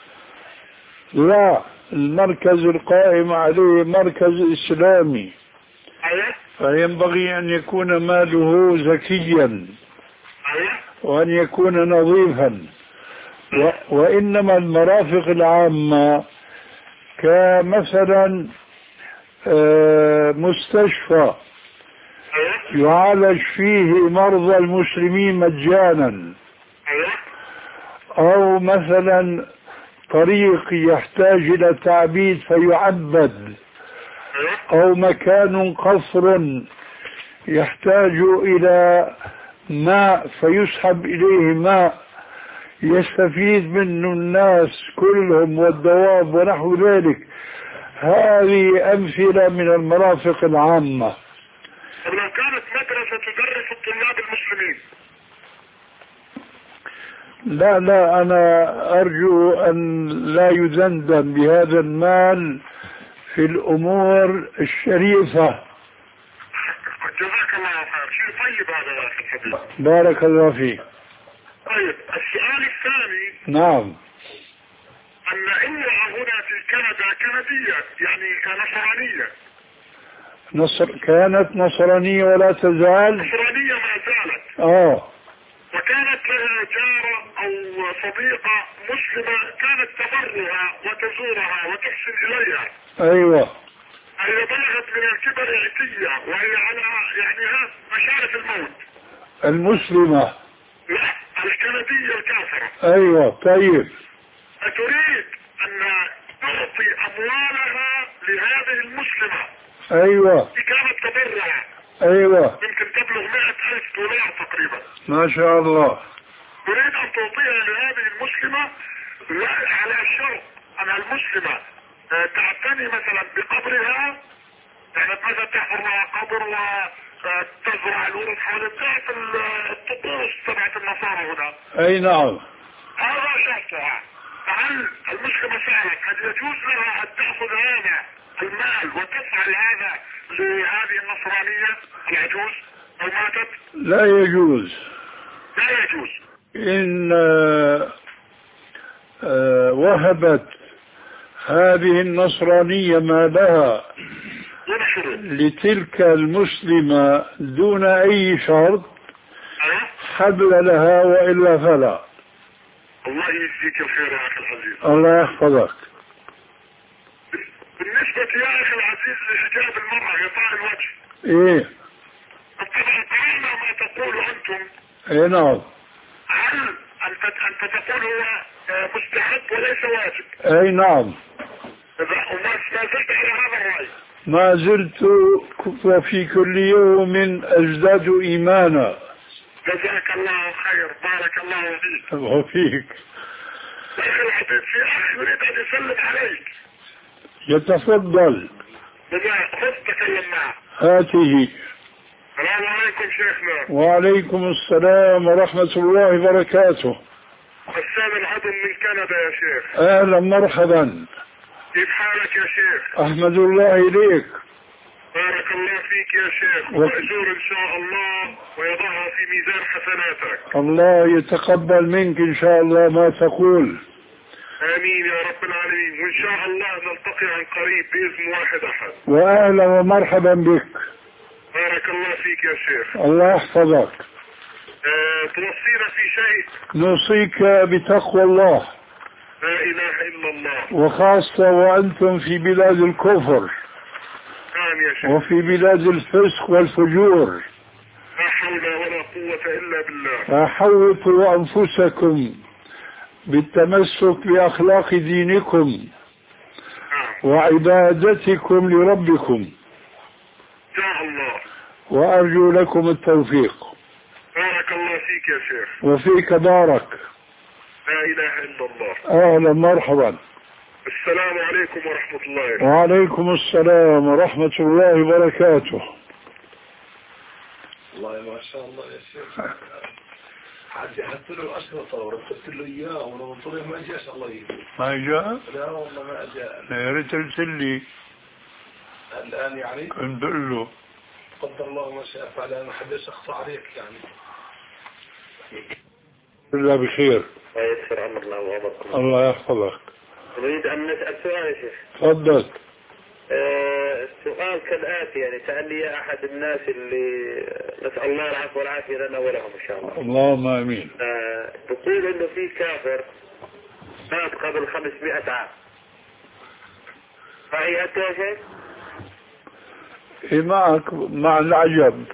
لا، المركز القائم عليه مركز اسلامي. ايوه. فينبغي ان يكون ماله زكيا. ايوه. وان يكون نظيفا. و... وانما المرافق العامة كمثلا مستشفى يعالج فيه مرضى المسلمين مجانا، او مثلا طريق يحتاج الى تعبيد فيعبد، او مكان قصر يحتاج الى ماء فيسحب اليه ماء يستفيد منه الناس كلهم والدواب ونحو ذلك. هذه امثلة من المرافق العامة. طب لو كانت مدرسة تدرس الطلاب المسلمين؟ لا لا، أنا أرجو أن لا يذندم بهذا المال في الأمور الشريفة. جزاك الله خير. شيء طيب هذا يا أخي الحبيب. بارك الله فيك. طيب السؤال الثاني. نعم. أن امرأة هنا في كندا كندية، يعني كنصرانية. نصر كانت نصرانية ولا تزال؟ نصرانية ما زالت. اه. وكانت لها جارة أو صديقة مسلمة كانت تبرها وتزورها وتحسن إليها. أيوة. هي بلغت من الكبر عتية وهي على يعني ها مشارف الموت. المسلمة؟ لا، الكندية الكافرة. أيوة. طيب. فتريد أن تعطي أموالها لهذه المسلمة. أيوة. كانت تبرها. أيوة. يمكن تبلغ مئة ألف دولار تقريبا. ما شاء الله. تريد أن تعطيها لهذه المسلمة لا على شرط أن المسلمة تعتني مثلا بقبرها، يعني مثلا تحفر لها قبر وتزرع الورد حول بتاعت الطقوس تبعت النصارى هنا. أي نعم. هذا شرطها. فهل المسلمة سألت هل يجوز لها أن تأخذ هذا المال وتفعل هذا لهذه النصرانية العجوز أو ماتت؟ لا يجوز. لا يجوز. إن وهبت هذه النصرانية ما لها لتلك المسلمة دون أي شرط حبل لها وإلا فلا. الله يجزيك الخير يا أخي العزيز. الله يحفظك. بالنسبة يا أخي العزيز لحجاب المرأة غطاء الوجه. إيه. طبعا قرأنا ما تقول أنتم. إيه نعم. هل أنت أنت تقول هو مستحب وليس واجب؟ أي نعم. وما زلت على هذا الرأي. ما زلت وفي كل يوم أزداد إيمانا. جزاك الله خير، بارك الله فيك. وفيك. يا أخي العزيز في أخ يريد أن يسلم عليك. يتفضل. خذ تكلم معه. هاته. السلام عليكم شيخنا. وعليكم السلام ورحمة الله وبركاته. حسان العدن من كندا يا شيخ. أهلا مرحبا. كيف حالك يا شيخ؟ أحمد الله إليك. بارك الله فيك يا شيخ، ومأجور إن شاء الله ويضعها في ميزان حسناتك. الله يتقبل منك إن شاء الله ما تقول. آمين يا رب العالمين، وإن شاء الله نلتقي عن قريب بإذن واحد أحد. وأهلا ومرحبا بك. بارك الله فيك يا شيخ. الله يحفظك. أه توصينا في شيء؟ نوصيك بتقوى الله. لا إله إلا الله. وخاصة وأنتم في بلاد الكفر. نعم يا شيخ. وفي بلاد الفسق والفجور. لا حول ولا قوة إلا بالله. فحوطوا أنفسكم بالتمسك بأخلاق دينكم وعبادتكم لربكم. يا الله. وأرجو لكم التوفيق. بارك الله فيك يا شيخ. وفيك بارك. لا إله إلا الله. أهلا مرحبا. السلام عليكم ورحمة الله. وعليكم السلام ورحمة الله وبركاته. والله ما شاء الله يا شيخ. حاجة حتى له الأشرطة ورتبت له إياه ولو طلع ما جاش الله يهديه. ما جاء؟ لا والله ما جاء. يا ريت ارسل لي. الآن يعني؟ كنت بقول له. قدر الله ما شاء فعل، أنا حدش أخطأ عليك يعني. الله بخير. ويسر أمر الله وأمركم. الله يحفظك. نريد أن نسأل سؤال يا شيخ. تفضل. آه السؤال كالآتي، يعني سأل لي أحد الناس اللي نسأل الله العفو والعافية لنا ولهم إن شاء الله. اللهم آمين. آه بقول إنه في كافر مات قبل خمسمائة عام. فهي أنت يا شيخ؟ إيه معك مع العجب.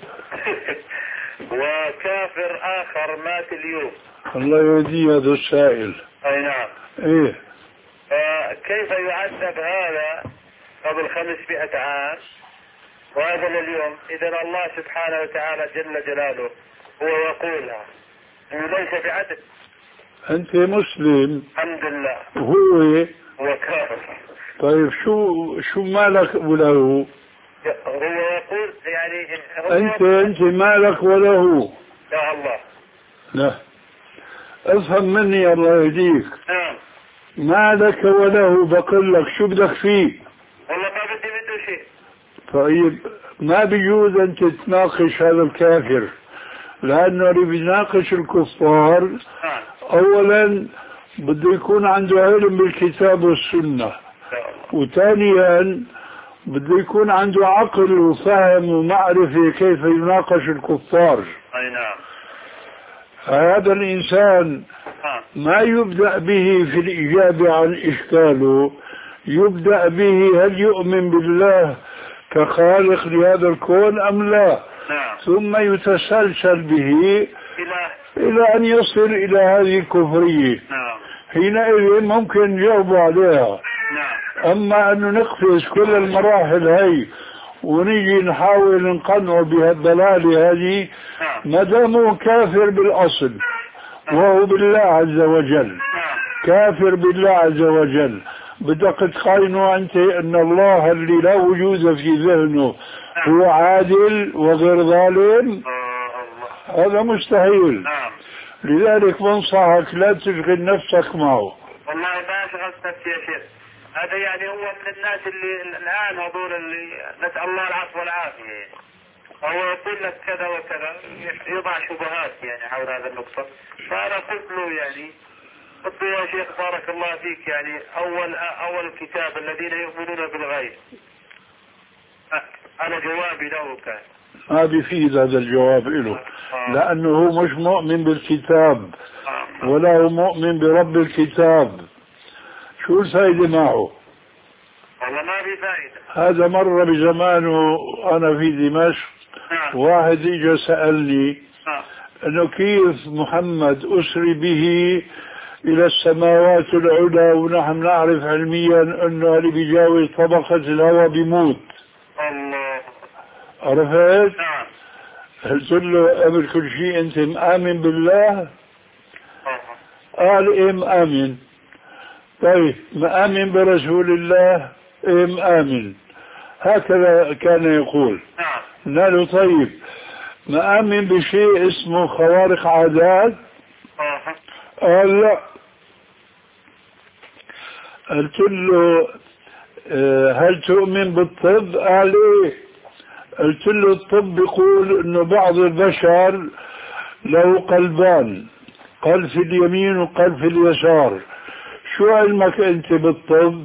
وكافر آخر مات اليوم. الله يهدي هذا السائل. أي نعم. إيه. فكيف يعذب هذا قبل خمسمائة عام وهذا اليوم؟ إذا الله سبحانه وتعالى جل جلاله هو يقولها إنه ليس بعدل. أنت مسلم. الحمد لله. هو هو كافر. طيب شو شو مالك وله؟ هو يقول يعني هو أنت أنت مالك وله. يا الله. لا افهم مني الله يهديك. نعم. مالك وله بقول لك شو بدك فيه؟ والله ما بدي منه شيء. طيب ما بيجوز أن تتناقش هذا الكافر، لأنه اللي بيناقش الكفار نعم. أولا بده يكون عنده علم بالكتاب والسنة، وثانيا بده يكون عنده عقل وفهم ومعرفة كيف يناقش الكفار. أي نعم. هذا الإنسان ما يبدأ به في الإجابة عن إشكاله، يبدأ به هل يؤمن بالله كخالق لهذا الكون أم لا. نعم. ثم يتسلسل به إلى إلى أن يصل إلى هذه الكفرية. نعم. حينئذ ممكن يجاوب عليها. نعم. أما أنه نقفز كل المراحل هي ونيجي نحاول نقنعه بهالضلالة هذه ما دامه كافر بالأصل وهو بالله عز وجل، كافر بالله عز وجل، بدك تقارنه أنت أن الله اللي لا وجود في ذهنه هو عادل وغير ظالم؟ هذا مستحيل. لذلك بنصحك لا تشغل نفسك معه. والله ما شغلت نفسي يا شيخ، هذا يعني هو من الناس اللي الآن هذول اللي نسأل الله العفو والعافية. هو يقول لك كذا وكذا، يضع شبهات يعني حول هذا النقطة. فأنا قلت له يعني قلت له يا شيخ بارك الله فيك، يعني أول أول الكتاب الذين يؤمنون بالغيب، أنا جوابي له كان ما بيفيد هذا الجواب له، لأنه هو مش مؤمن بالكتاب ولا هو مؤمن برب الكتاب. شو الفائدة معه؟ والله ما في فائدة. هذا مر بزمانه أنا في دمشق، واحد اجى سألني انه كيف محمد اسري به الى السماوات العلى ونحن نعرف علميا انه اللي بيجاوز طبقة الهواء بيموت. الله. عرفت؟ قلت له قبل كل شيء انت مآمن بالله؟ قال ايه مآمن. طيب مآمن برسول الله؟ ايه مآمن. هكذا كان يقول. قلنا له طيب مآمن بشيء اسمه خوارق عادات؟ قال لا. قلت له هل تؤمن بالطب؟ قال ايه. قلت له الطب يقول انه بعض البشر له قلبان، قلب في اليمين وقلب في اليسار. شو علمك انت بالطب؟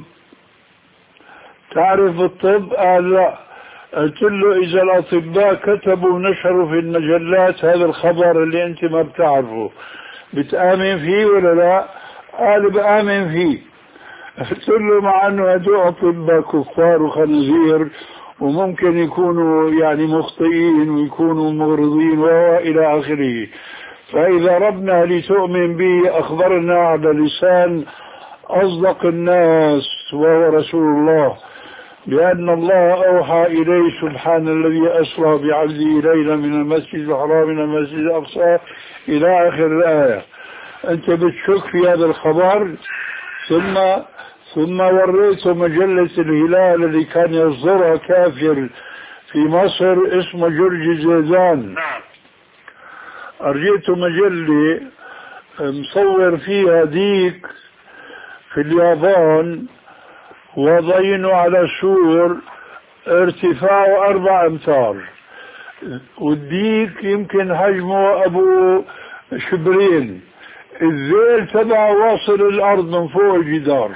تعرف بالطب؟ قال لا. قلت له إذا الأطباء كتبوا ونشروا في المجلات هذا الخبر اللي أنت ما بتعرفه بتآمن فيه ولا لا؟ قال بآمن فيه. قلت له مع أنه هدول أطباء كفار وخنزير وممكن يكونوا يعني مخطئين ويكونوا مغرضين وإلى آخره، فإذا ربنا لتؤمن به أخبرنا على لسان أصدق الناس وهو رسول الله بأن الله أوحى إليه سبحان الذي أسرى بعبده ليلا من المسجد الحرام من المسجد الأقصى إلى آخر الآية. أنت بتشك في هذا الخبر؟ ثم ثم وريته مجلة الهلال الذي كان يصدرها كافر في مصر اسمه جورج زيدان. أرجيته مجلة مصور فيها ديك في اليابان وضعينه على سور ارتفاعه أربع أمتار، والديك يمكن حجمه أبو شبرين، الذيل تبعه واصل الأرض من فوق الجدار.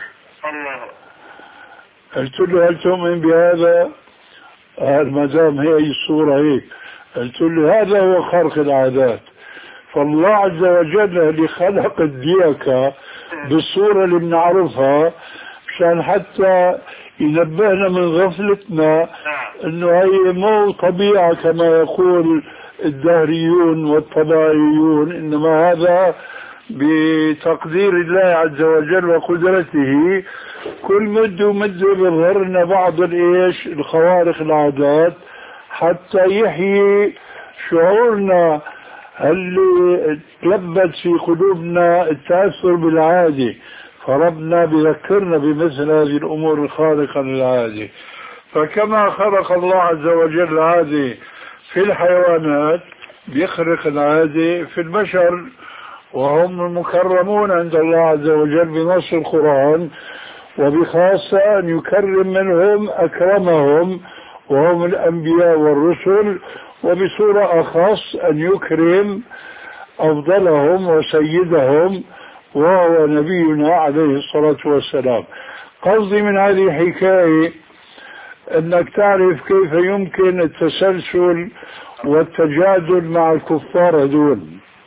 قلت له هل تؤمن بهذا؟ قال ما دام هي الصورة هيك. قلت له هذا هو خرق العادات، فالله عز وجل اللي خلق الديكة بالصورة اللي بنعرفها عشان حتى ينبهنا من غفلتنا انه هي مو طبيعة كما يقول الدهريون والطبيعيون، انما هذا بتقدير الله عز وجل وقدرته. كل مد ومد بيظهر لنا بعض الايش الخوارق العادات حتى يحيي شعورنا اللي تلبت في قلوبنا التأثر بالعادة، فربنا بذكرنا بمثل هذه الأمور الخارقة للعادة. فكما خلق الله عز وجل العادة في الحيوانات بيخرق العادة في البشر، وهم المكرمون عند الله عز وجل بنص القرآن، وبخاصة أن يكرم منهم أكرمهم وهم الأنبياء والرسل، وبصورة أخص أن يكرم أفضلهم وسيدهم وهو نبينا عليه الصلاة والسلام. قصدي من هذه الحكاية أنك تعرف كيف يمكن التسلسل والتجادل مع الكفار هذول.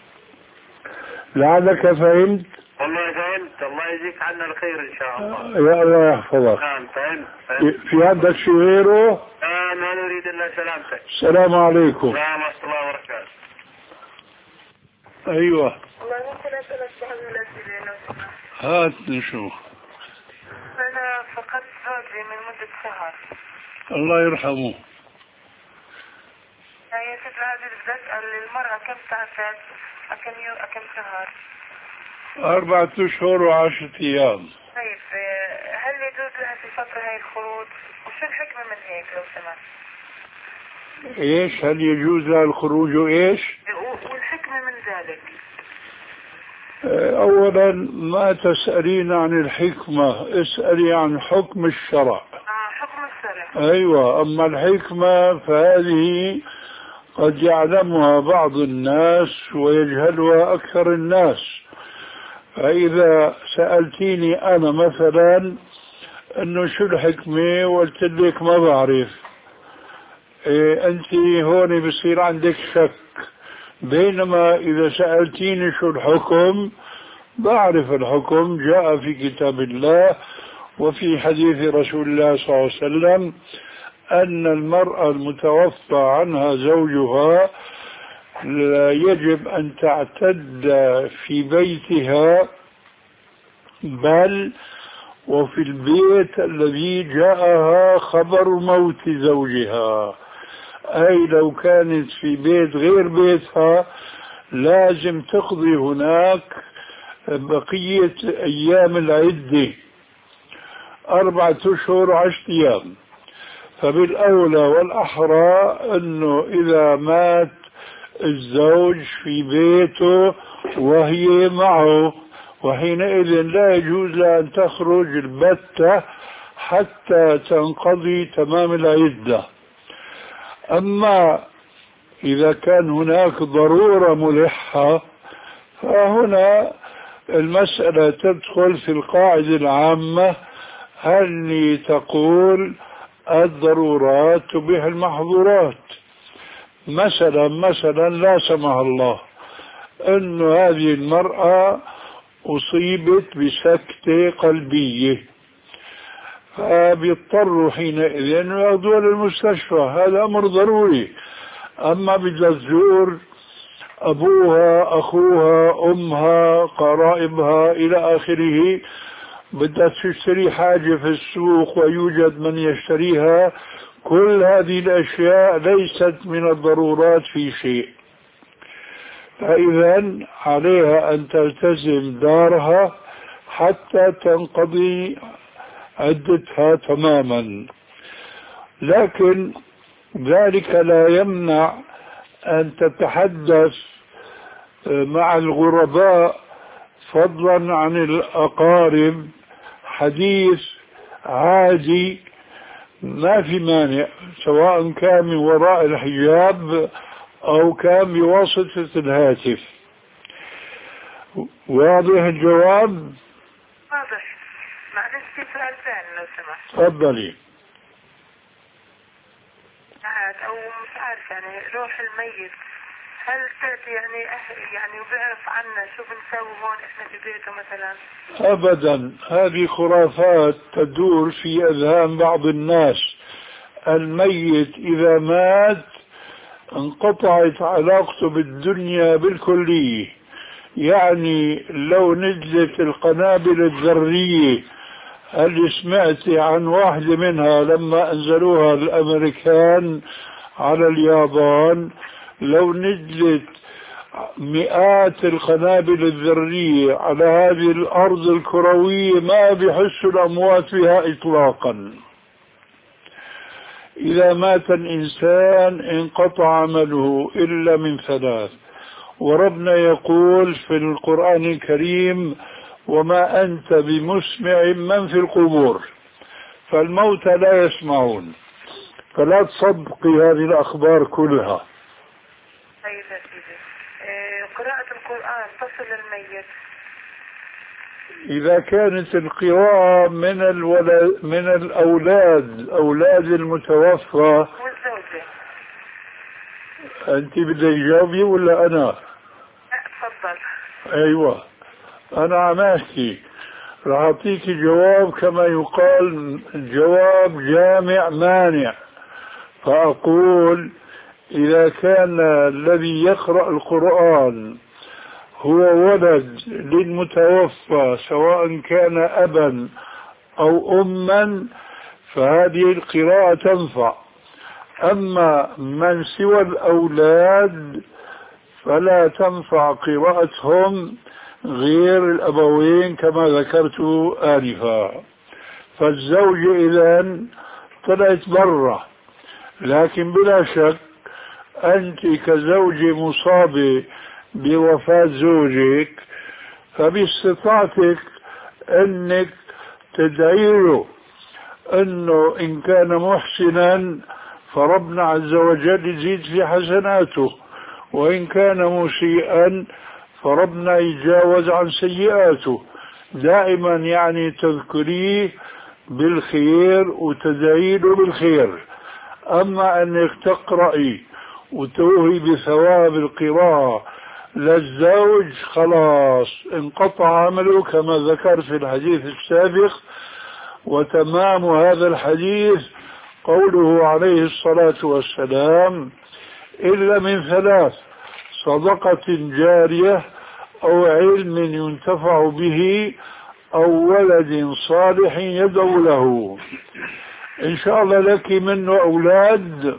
لعلك فهمت؟ والله فهمت، الله يجزيك عنا الخير إن شاء الله. يا الله يحفظك. نعم فهمت, فهمت. في عندك شيء غيره؟ آه ما نريد إلا سلامتك. السلام عليكم. السلام ورحمة الله وبركاته. أيوة. والله ممكن أسألك بعض الأسئلة لو سمحت؟ هات نشوف. أنا فقدت زوجي من مدة شهر. الله يرحمه. يعني ست هذه بسأل المرأة كم تعتد كم يوم كم شهر؟ أربعة أشهر وعشرة أيام. طيب هل يجوز لها في الفترة هاي الخروج؟ وشو الحكمة من هيك لو سمحت؟ إيش هل يجوز لها الخروج وإيش؟ والحكمة من ذلك؟ أولا ما تسألين عن الحكمة، اسألي عن حكم الشرع. آه حكم الشرع. أيوة، أما الحكمة فهذه قد يعلمها بعض الناس ويجهلها أكثر الناس. فإذا سألتيني أنا مثلا أنه شو الحكمة وقلت لك ما بعرف، إيه أنت هون بصير عندك شك. بينما إذا سألتيني شو الحكم بعرف الحكم، جاء في كتاب الله وفي حديث رسول الله صلى الله عليه وسلم أن المرأة المتوفى عنها زوجها لا يجب أن تعتد في بيتها، بل وفي البيت الذي جاءها خبر موت زوجها. أي لو كانت في بيت غير بيتها لازم تقضي هناك بقية أيام العدة، أربعة أشهر وعشرة أيام. فبالأولى والأحرى أنه إذا مات الزوج في بيته وهي معه، وحينئذ لا يجوز لها أن تخرج البتة حتى تنقضي تمام العدة. أما إذا كان هناك ضرورة ملحة فهنا المسألة تدخل في القاعدة العامة اللي تقول الضرورات تبيح المحظورات. مثلا مثلا لا سمح الله أن هذه المرأة أصيبت بسكتة قلبية، فبيضطروا حينئذ يأخذوها للمستشفى، هذا أمر ضروري. أما بدها تزور أبوها، أخوها، أمها، قرائبها إلى آخره، بدها تشتري حاجة في السوق ويوجد من يشتريها، كل هذه الأشياء ليست من الضرورات في شيء. فإذا عليها أن تلتزم دارها حتى تنقضي عدتها تماما، لكن ذلك لا يمنع أن تتحدث مع الغرباء فضلا عن الأقارب حديث عادي ما في مانع، سواء كان من وراء الحجاب أو كان بواسطة الهاتف. واضح الجواب؟ واضح. معلش في سؤال ثاني لو سمحت. تفضلي. أو مش عارف يعني روح الميت هل تأتي يعني أهل يعني وبيعرف عنا شو بنسوي هون إحنا في بيته مثلا؟ أبدا، هذه خرافات تدور في أذهان بعض الناس. الميت إذا مات انقطعت علاقته بالدنيا بالكلية، يعني لو نزلت القنابل الذرية، هل سمعت عن واحدة منها لما أنزلوها الأمريكان على اليابان؟ لو نزلت مئات القنابل الذرية على هذه الأرض الكروية ما بيحسوا الأموات بها إطلاقا. إذا مات الإنسان انقطع عمله إلا من ثلاث، وربنا يقول في القرآن الكريم وما أنت بمسمع من في القبور، فالموتى لا يسمعون، فلا تصدقي هذه الأخبار كلها. طيب يا سيدي، قراءة القرآن تصل للميت؟ إذا كانت القراءة من الولد من الأولاد أولاد المتوفى. والزوجة. أنت بدك تجاوبي ولا أنا؟ لا تفضل. أيوة أنا عم أحكي، راح أعطيك جواب كما يقال جواب جامع مانع. فأقول إذا كان الذي يقرأ القرآن هو ولد للمتوفى سواء كان أبا أو أما فهذه القراءة تنفع. أما من سوى الأولاد فلا تنفع قراءتهم غير الأبوين كما ذكرت آنفا. فالزوجة إذن طلعت برا، لكن بلا شك أنت كزوجة مصابة بوفاة زوجك فباستطاعتك أنك تدعي له أنه إن كان محسنا فربنا عز وجل يزيد في حسناته، وإن كان مسيئا فربنا يتجاوز عن سيئاته. دائما يعني تذكريه بالخير وتدعيله بالخير. أما أنك تقرأي وتوهي بثواب القراءة للزوج خلاص انقطع عمله كما ذكر في الحديث السابق. وتمام هذا الحديث قوله عليه الصلاة والسلام: إلا من ثلاث: صدقة جارية، أو علم ينتفع به، أو ولد صالح يدعو له. إن شاء الله لك منه أولاد؟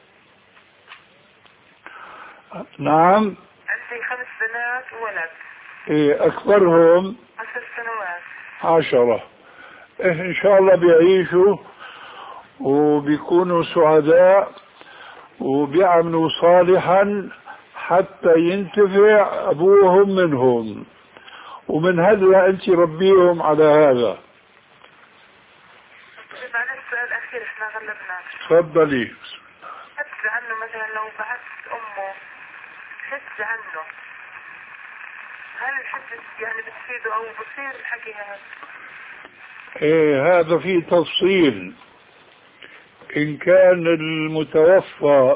نعم. عندي خمس بنات وولد. إيه أكبرهم؟ عشر سنوات. عشرة. إيه إن شاء الله بيعيشوا وبيكونوا سعداء وبيعملوا صالحا حتى ينتفع أبوهم منهم، ومن هذا أنت ربيهم على هذا. معلش سؤال أخير إحنا غلبنا. تفضلي. حج عنه مثلا لو بعثت أمه حج عنه، هل الحج يعني بتفيده أو بصير الحكي هذا؟ إيه هذا فيه تفصيل. إن كان المتوفى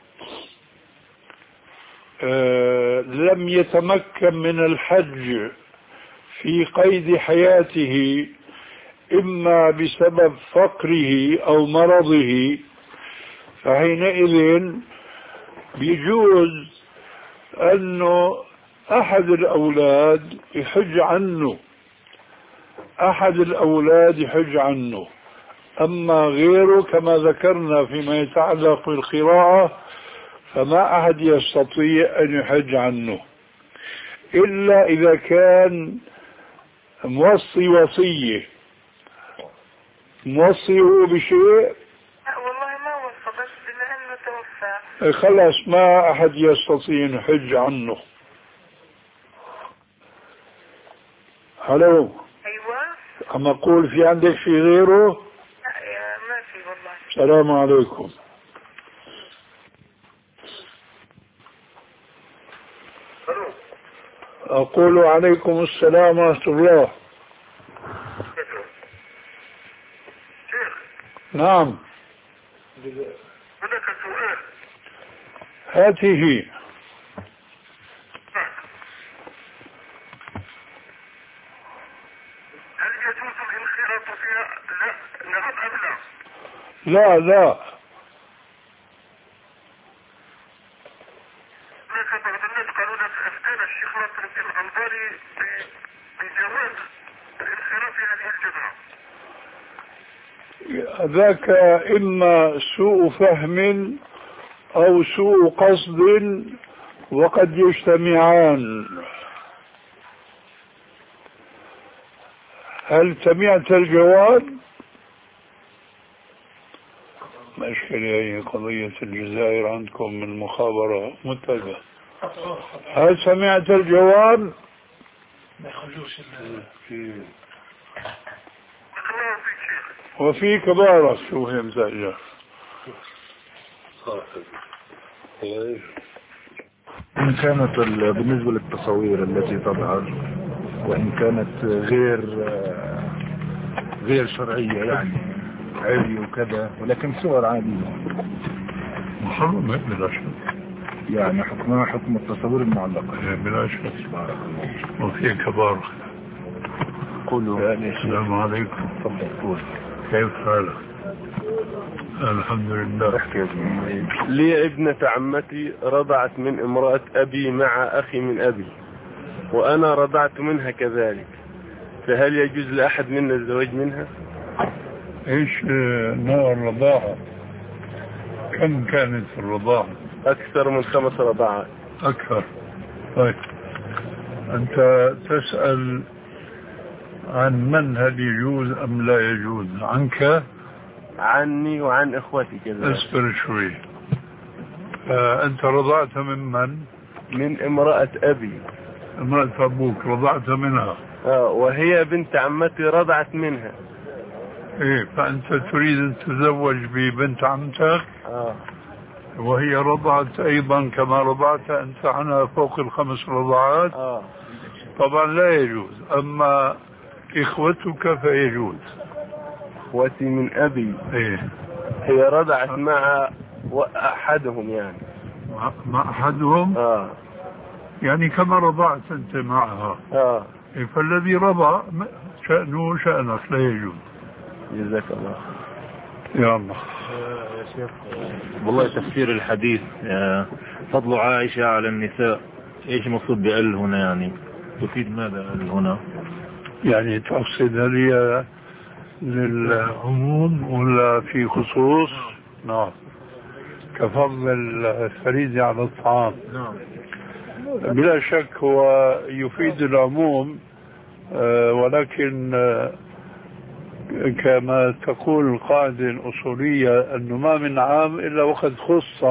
آه لم يتمكن من الحج في قيد حياته، إما بسبب فقره أو مرضه، فحينئذ بيجوز أنه أحد الأولاد يحج عنه، أحد الأولاد يحج عنه. أما غيره كما ذكرنا فيما يتعلق بالقراءة فما أحد يستطيع أن يحج عنه، إلا إذا كان موصي وصية، موصيه بشيء. لا والله ما وصى، بس بما أنه توفى خلاص ما أحد يستطيع أن يحج عنه. هلو. أيوة. أما أقول في عندك شيء غيره؟ لا يا ما في والله. السلام عليكم. أقول عليكم السلام ورحمة الله. نعم. هناك سؤال. هاته. هل يجوز الانخراط فيها؟ لا نعم أم لا؟ لا لا. هناك بعض الناس قالوا لك أفتانا الشيخ ناصر الدين الأنصاري بجواز الانخراط في هذه الجبهة. ذاك إما سوء فهم أو سوء قصد وقد يجتمعان. هل سمعت الجواب؟ مشكلة هي قضية الجزائر عندكم من المخابرة متبع. هل سمعت الجواب؟ ما يخلوش وفي كبارة شو هي مزاجة. إن كانت بالنسبة للتصاوير التي تظهر وإن كانت غير غير شرعية يعني عري وكذا، ولكن صور عادية محرمة بلا شك، يعني حكمها حكم التصاوير المعلقة بلا شك. وفي كبارة. قولوا السلام عليكم. تفضل. كيف حالك؟ الحمد لله. لي ابنة عمتي رضعت من امرأة أبي مع أخي من أبي، وأنا رضعت منها كذلك، فهل يجوز لأحد منا الزواج منها؟ إيش نوع الرضاعة؟ كم كانت الرضاعة؟ أكثر من خمس رضاعات. أكثر. طيب أنت تسأل عن من هل يجوز أم لا يجوز؟ عنك؟ عني وعن إخوتي كذلك. اصبر شوي. أنت رضعت من من؟ من امرأة أبي. امرأة أبوك رضعت منها؟ آه وهي بنت عمتي رضعت منها. إيه فأنت تريد أن تتزوج ببنت عمتك آه. وهي رضعت أيضا كما رضعت أنت عنها فوق الخمس رضعات. آه. طبعا لا يجوز. أما إخوتك فيجوز. إخوتي من أبي إيه هي رضعت مع أحدهم يعني مع, مع أحدهم. آه. يعني كما رضعت أنت معها. آه. إيه فالذي رضع شأنه شأنك لا يجوز. جزاك الله. يا الله. يا شيخ والله تفسير الحديث فضل عائشة على النساء ايش مقصود بقل هنا؟ يعني تفيد ماذا قل هنا؟ يعني تقصد هل هي للعموم ولا في خصوص؟ نعم كفضل الفريضة على الطعام. نعم بلا شك هو يفيد العموم ولكن كما تقول القاعدة الأصولية أنه ما من عام إلا وقد خص.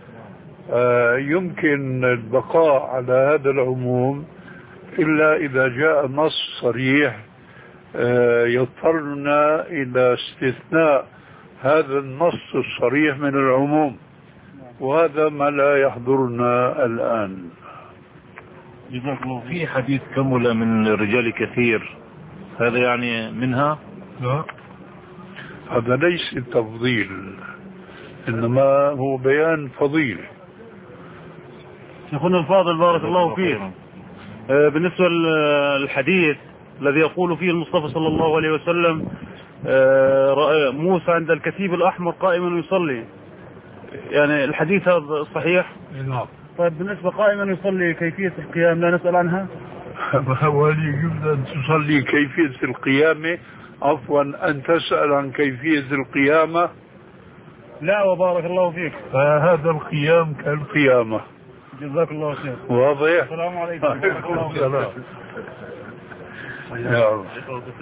يمكن البقاء على هذا العموم إلا إذا جاء نص صريح يضطرنا إلى استثناء هذا النص الصريح من العموم، وهذا ما لا يحضرنا الآن. جزاك الله. في حديث كمل من الرجال كثير، هذا يعني منها؟ لا هذا ليس تفضيل إنما هو بيان فضيل. شيخنا الفاضل بارك الله فيك، بالنسبة للحديث الذي يقول فيه المصطفى صلى الله عليه وسلم رأى موسى عند الكثيب الأحمر قائما يصلي، يعني الحديث هذا صحيح؟ نعم. طيب بالنسبة قائما يصلي كيفية القيام لا نسأل عنها؟ هل يجوز أن تصلي كيفية القيامة؟ عفوا أن تسأل عن كيفية القيامة؟ لا وبارك الله فيك. فهذا القيام كالقيامة. جزاك الله خير. واضح. السلام عليكم. السلام. يا الله.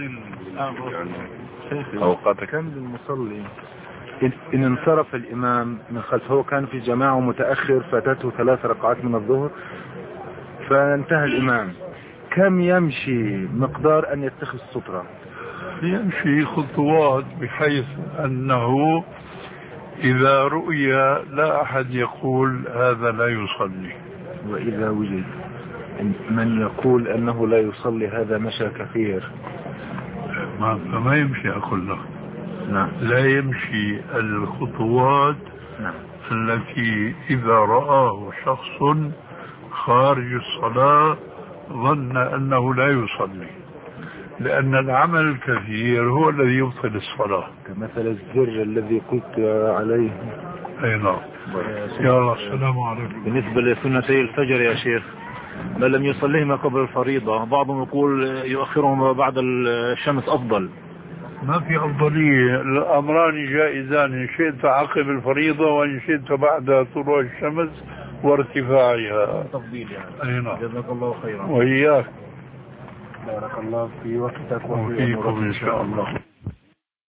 أوقات كان المصلي إن, إن انصرف الإمام من خلفه، هو كان في جماعة متأخر فاتته ثلاث ركعات من الظهر فانتهى الإمام، كم يمشي مقدار أن يتخذ سترة؟ يمشي خطوات بحيث أنه إذا رؤيا لا أحد يقول هذا لا يصلي. وإذا وجد من يقول أنه لا يصلي هذا مشى كثير. ما فما يمشي أقول لك. نعم. لا يمشي الخطوات. نعم. التي إذا رآه شخص خارج الصلاة ظن أنه لا يصلي، لأن العمل الكثير هو الذي يبطل الصلاة، كمثل الزر الذي قلت عليه. أي نعم. يا الله. السلام عليكم. بالنسبة لسنتي الفجر يا شيخ، ما لم يصليهما قبل الفريضة، بعضهم يقول يؤخرهما بعد الشمس أفضل. ما في أفضلية، الأمران جائزان، إن شئت عقب الفريضة وإن شئت بعد طلوع الشمس وارتفاعها. تفضيل يعني. أي نعم. جزاك الله خيرا. وإياك. بارك الله في وقتك وفيكم إن شاء الله.